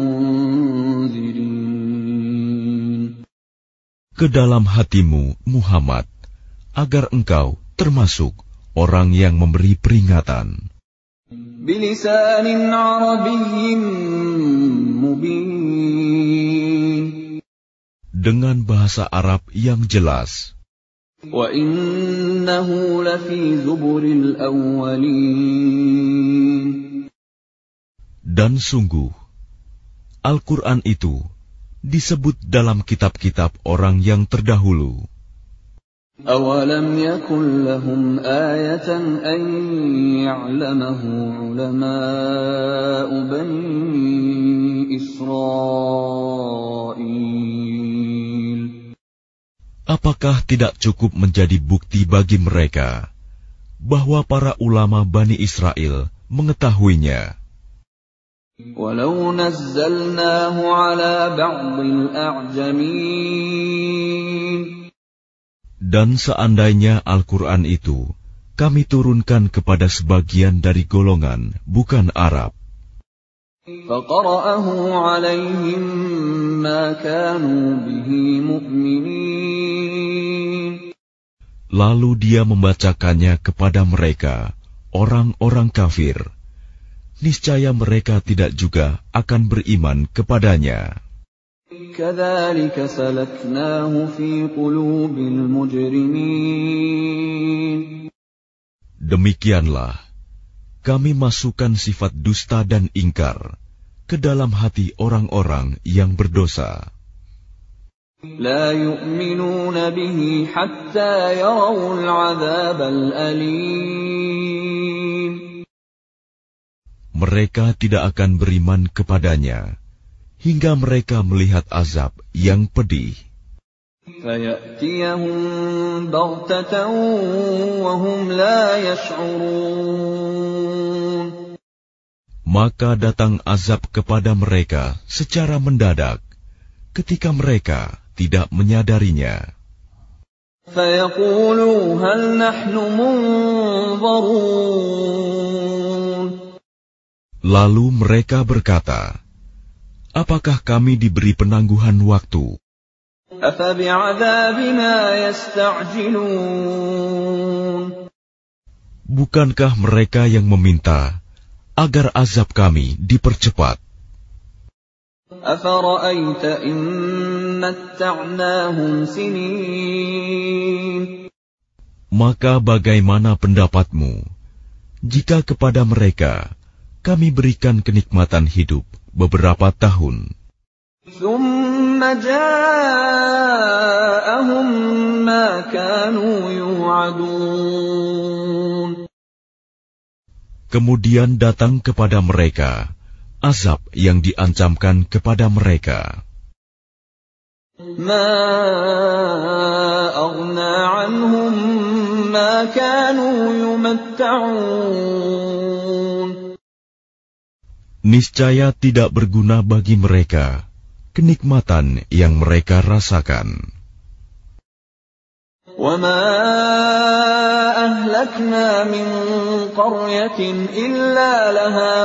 الْمُنذِرِينَ. Ke dalam hatimu, Muhammad, agar engkau termasuk orang yang memberi peringatan. بِلِسَانٍ عَرَبِيٍّ مُبِينٍ. Dengan bahasa Arab yang jelas. وَإِنَّهُ لَفِي زُبُرِ الْأَوَّلِينَ. Dan sungguh, Al-Quran itu disebut dalam kitab-kitab orang yang terdahulu. أَوَلَمْ يَكُنْ لَهُمْ آيَةً أَنْ يَعْلَمَهُ عُلَمَاءُ بَنِي إِسْرَائِيلَ. Apakah tidak cukup menjadi bukti bagi mereka bahwa para ulama Bani Israel mengetahuinya? وَلَوْ نَزَّلْنَاهُ عَلَى بَعْضِ الْأَعْجَمِينَ. Dan seandainya Al-Quran itu kami turunkan kepada sebagian dari golongan bukan Arab, فَقَرَأَهُ عَلَيْهِمْ مَا كَانُوا بِهِ مُؤْمِنِينَ. lalu dia membacakannya kepada mereka, orang-orang kafir, niscaya mereka tidak juga akan beriman kepadanya. كَذَلِكَ سَلَكْنَاهُ فِي قُلُوبِ الْمُجْرِمِينَ. Demikianlah kami masukkan sifat dusta dan ingkar ke dalam hati orang-orang yang berdosa. لَا يُؤْمِنُونَ بِهِ حَتَّى يَرَوُا الْعَذَابَ الْأَلِيمَ. Mereka tidak akan beriman kepadanya hingga mereka melihat azab yang pedih. فَيَأْتِيَهُم بَغْتَةً وَهُمْ لَا يَشْعُرُونَ. Maka datang azab kepada mereka secara mendadak, ketika mereka tidak menyadarinya. فَيَقُولُوا هَلْ نَحْنُ مُنظَرُونَ. Lalu mereka berkata, apakah kami diberi penangguhan waktu? أَفَبِعَذَابِنَا يَسْتَعْجِلُونَ. Bukankah mereka yang meminta agar azab kami dipercepat? أَفَرَأَيْتَ إِن مَّتَّعْنَاهُمْ سِنِينَ. Maka bagaimana pendapatmu jika kepada mereka kami berikan kenikmatan hidup beberapa tahun? ثُمَّ جَاءَهُم مَّا كَانُوا يُوعَدُونَ. Kemudian datang kepada mereka azab yang diancamkan kepada mereka. مَا أَغْنَىٰ عَنْهُم مَّا كَانُوا يُمَتَّعُونَ. Niscaya tidak berguna bagi mereka kenikmatan yang mereka rasakan. وَمَا أَهْلَكْنَا مِنْ قَرْيَةٍ إِلَّا لَهَا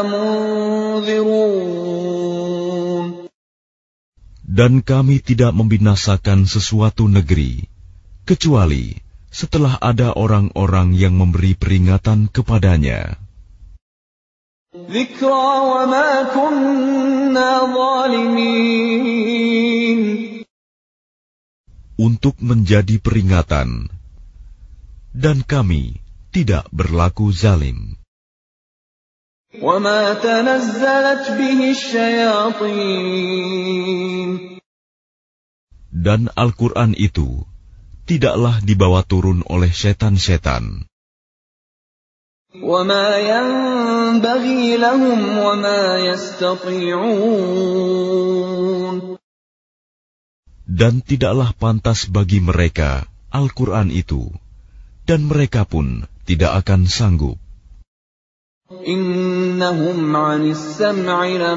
مُنذِرُونَ. Dan kami tidak membinasakan sesuatu negeri, kecuali setelah ada orang-orang yang memberi peringatan kepadanya. ذِكْرَى وَمَا كُنَّا ظَالِمِينَ. Untuk menjadi peringatan, dan kami tidak berlaku zalim. وَمَا تَنَزَّلَتْ بِهِ الشَّيَاطِينُ. Dan Al-Quran itu tidaklah dibawa turun oleh setan-setan. وَمَا يَنبَغِي لَهُمْ وَمَا يَسْتَطِيعُونَ. Dan tidaklah pantas bagi mereka Al-Quran itu, dan mereka pun tidak akan sanggup. إِنَّهُمْ عَنِ السَّمْعِ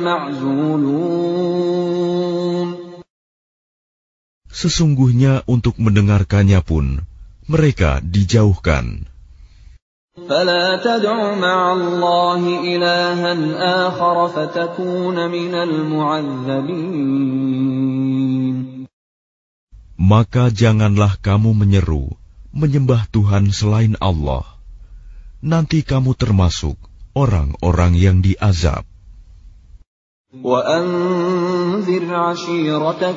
لَمَعْزُولُونَ. Sesungguhnya untuk mendengarkannya pun mereka dijauhkan. فَلَا تَدْعُ مَعَ اللَّهِ إِلَٰهًا آخَرَ فَتَكُونَ مِنَ الْمُعَذَّبِينَ. Maka janganlah kamu menyeru, menyembah Tuhan selain Allah. Nanti kamu termasuk orang-orang yang diazab. وَأَنذِرْ عَشِيرَتَكَ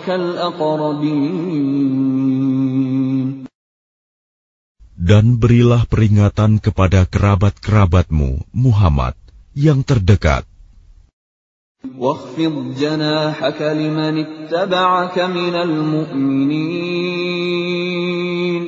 الْأَقْرَبِينَ. Dan berilah peringatan kepada kerabat-kerabatmu, Muhammad, yang terdekat. وَاخْفِضْ جَنَاحَكَ لِمَنِ اتَّبَعَكَ مِنَ الْمُؤْمِنِينَ.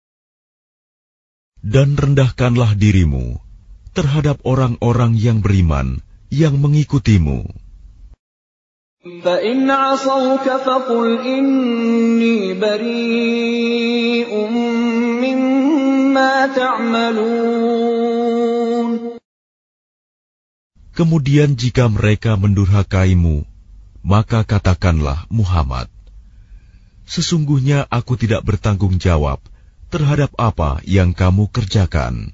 Dan rendahkanlah dirimu terhadap orang-orang yang beriman yang mengikutimu. فَإِنْ عَصَوْكَ فَقُلْ إِنِّي بَرِيءٌ مِّمَّا تَعْمَلُونَ. Kemudian jika mereka mendurhakaimu, maka katakanlah, Muhammad, sesungguhnya aku tidak bertanggung jawab terhadap apa yang kamu kerjakan.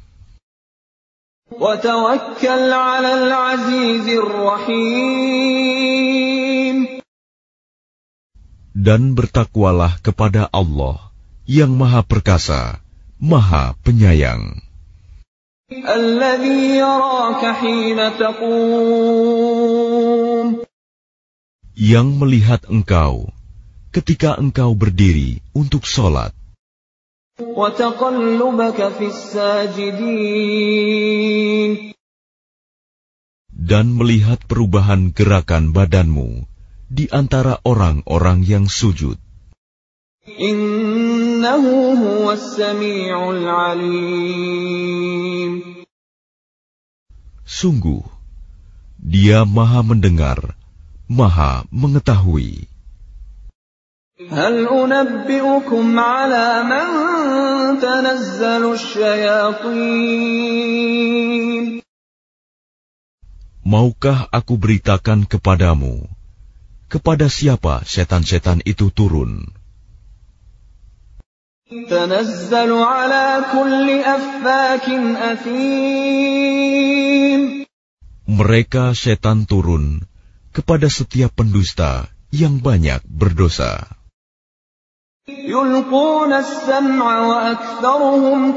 وَتَوَكَّلْ عَلَى الْعَزِيزِ الرَّحِيمِ. Dan bertakwalah kepada Allah yang Maha Perkasa, Maha Penyayang. الَّذِي يَرَاكَ حِينَ تَقُومُ. Yang melihat engkau ketika engkau berdiri untuk sholat. وَتَقَلُّبَكَ فِي السَّاجِدِينَ. Dan melihat perubahan gerakan badanmu di antara orang-orang yang sujud. Innahu huwas sami'ul 'alim. Sungguh, Dia Maha mendengar, Maha mengetahui. Hal unabbi'ukum 'ala man tanazzalu asyayatin. Maukah aku beritakan kepadamu, kepada siapa setan-setan itu turun? Tanazzalu 'ala kulli affakin athim. Mereka setan turun kepada setiap pendusta yang banyak berdosa. Yulquna as-sam'a wa aktsaruhum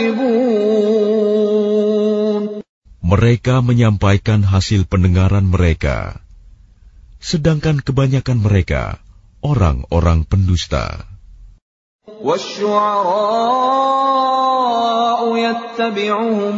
kadhibun. Mereka menyampaikan hasil pendengaran mereka, sedangkan kebanyakan mereka orang-orang pendusta. وَالشُّعَرَاءُ يَتَّبِعُهُمُ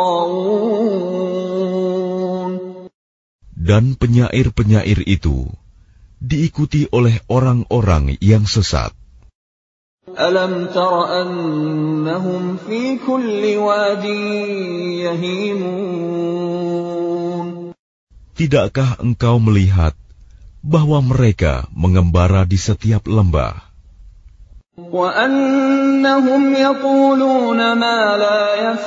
الْغَاوُونَ. Dan penyair-penyair itu diikuti oleh orang-orang yang sesat. أَلَمْ تَرَ أَنَّهُمْ فِي كُلِّ وَادٍ يَهِيمُونَ. Tidakkah engkau melihat bahwa mereka mengembara di setiap lembah? وَأَنَّهُمْ يَقُولُونَ مَا لَا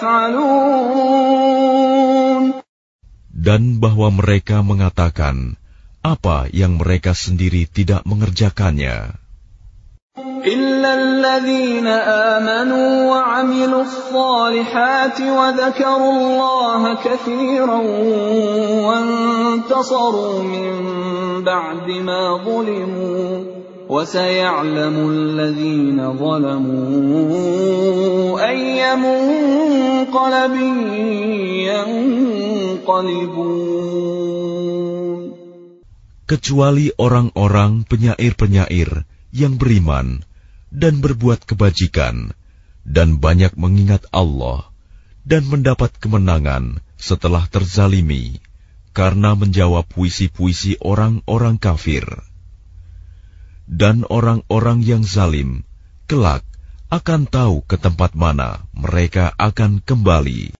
يَفْعَلُونَ. Dan bahwa mereka mengatakan apa yang mereka sendiri tidak mengerjakannya. إِلَّا الَّذِينَ آمَنُوا وَعَمِلُوا الصَّالِحَاتِ وَذَكَرُوا اللَّهَ كَثِيرًا وَانتَصَرُوا مِن بَعْدِ مَا ظُلِمُوا وَسَيَعْلَمُ الَّذِينَ ظَلَمُوا أَيَّ مُنقَلَبٍ يَنقَلِبُونَ. Kecuali orang-orang penyair-penyair yang beriman dan berbuat kebajikan dan banyak mengingat Allah dan mendapat kemenangan setelah terzalimi karena menjawab puisi-puisi orang-orang kafir. Dan orang-orang yang zalim kelak akan tahu ke tempat mana mereka akan kembali.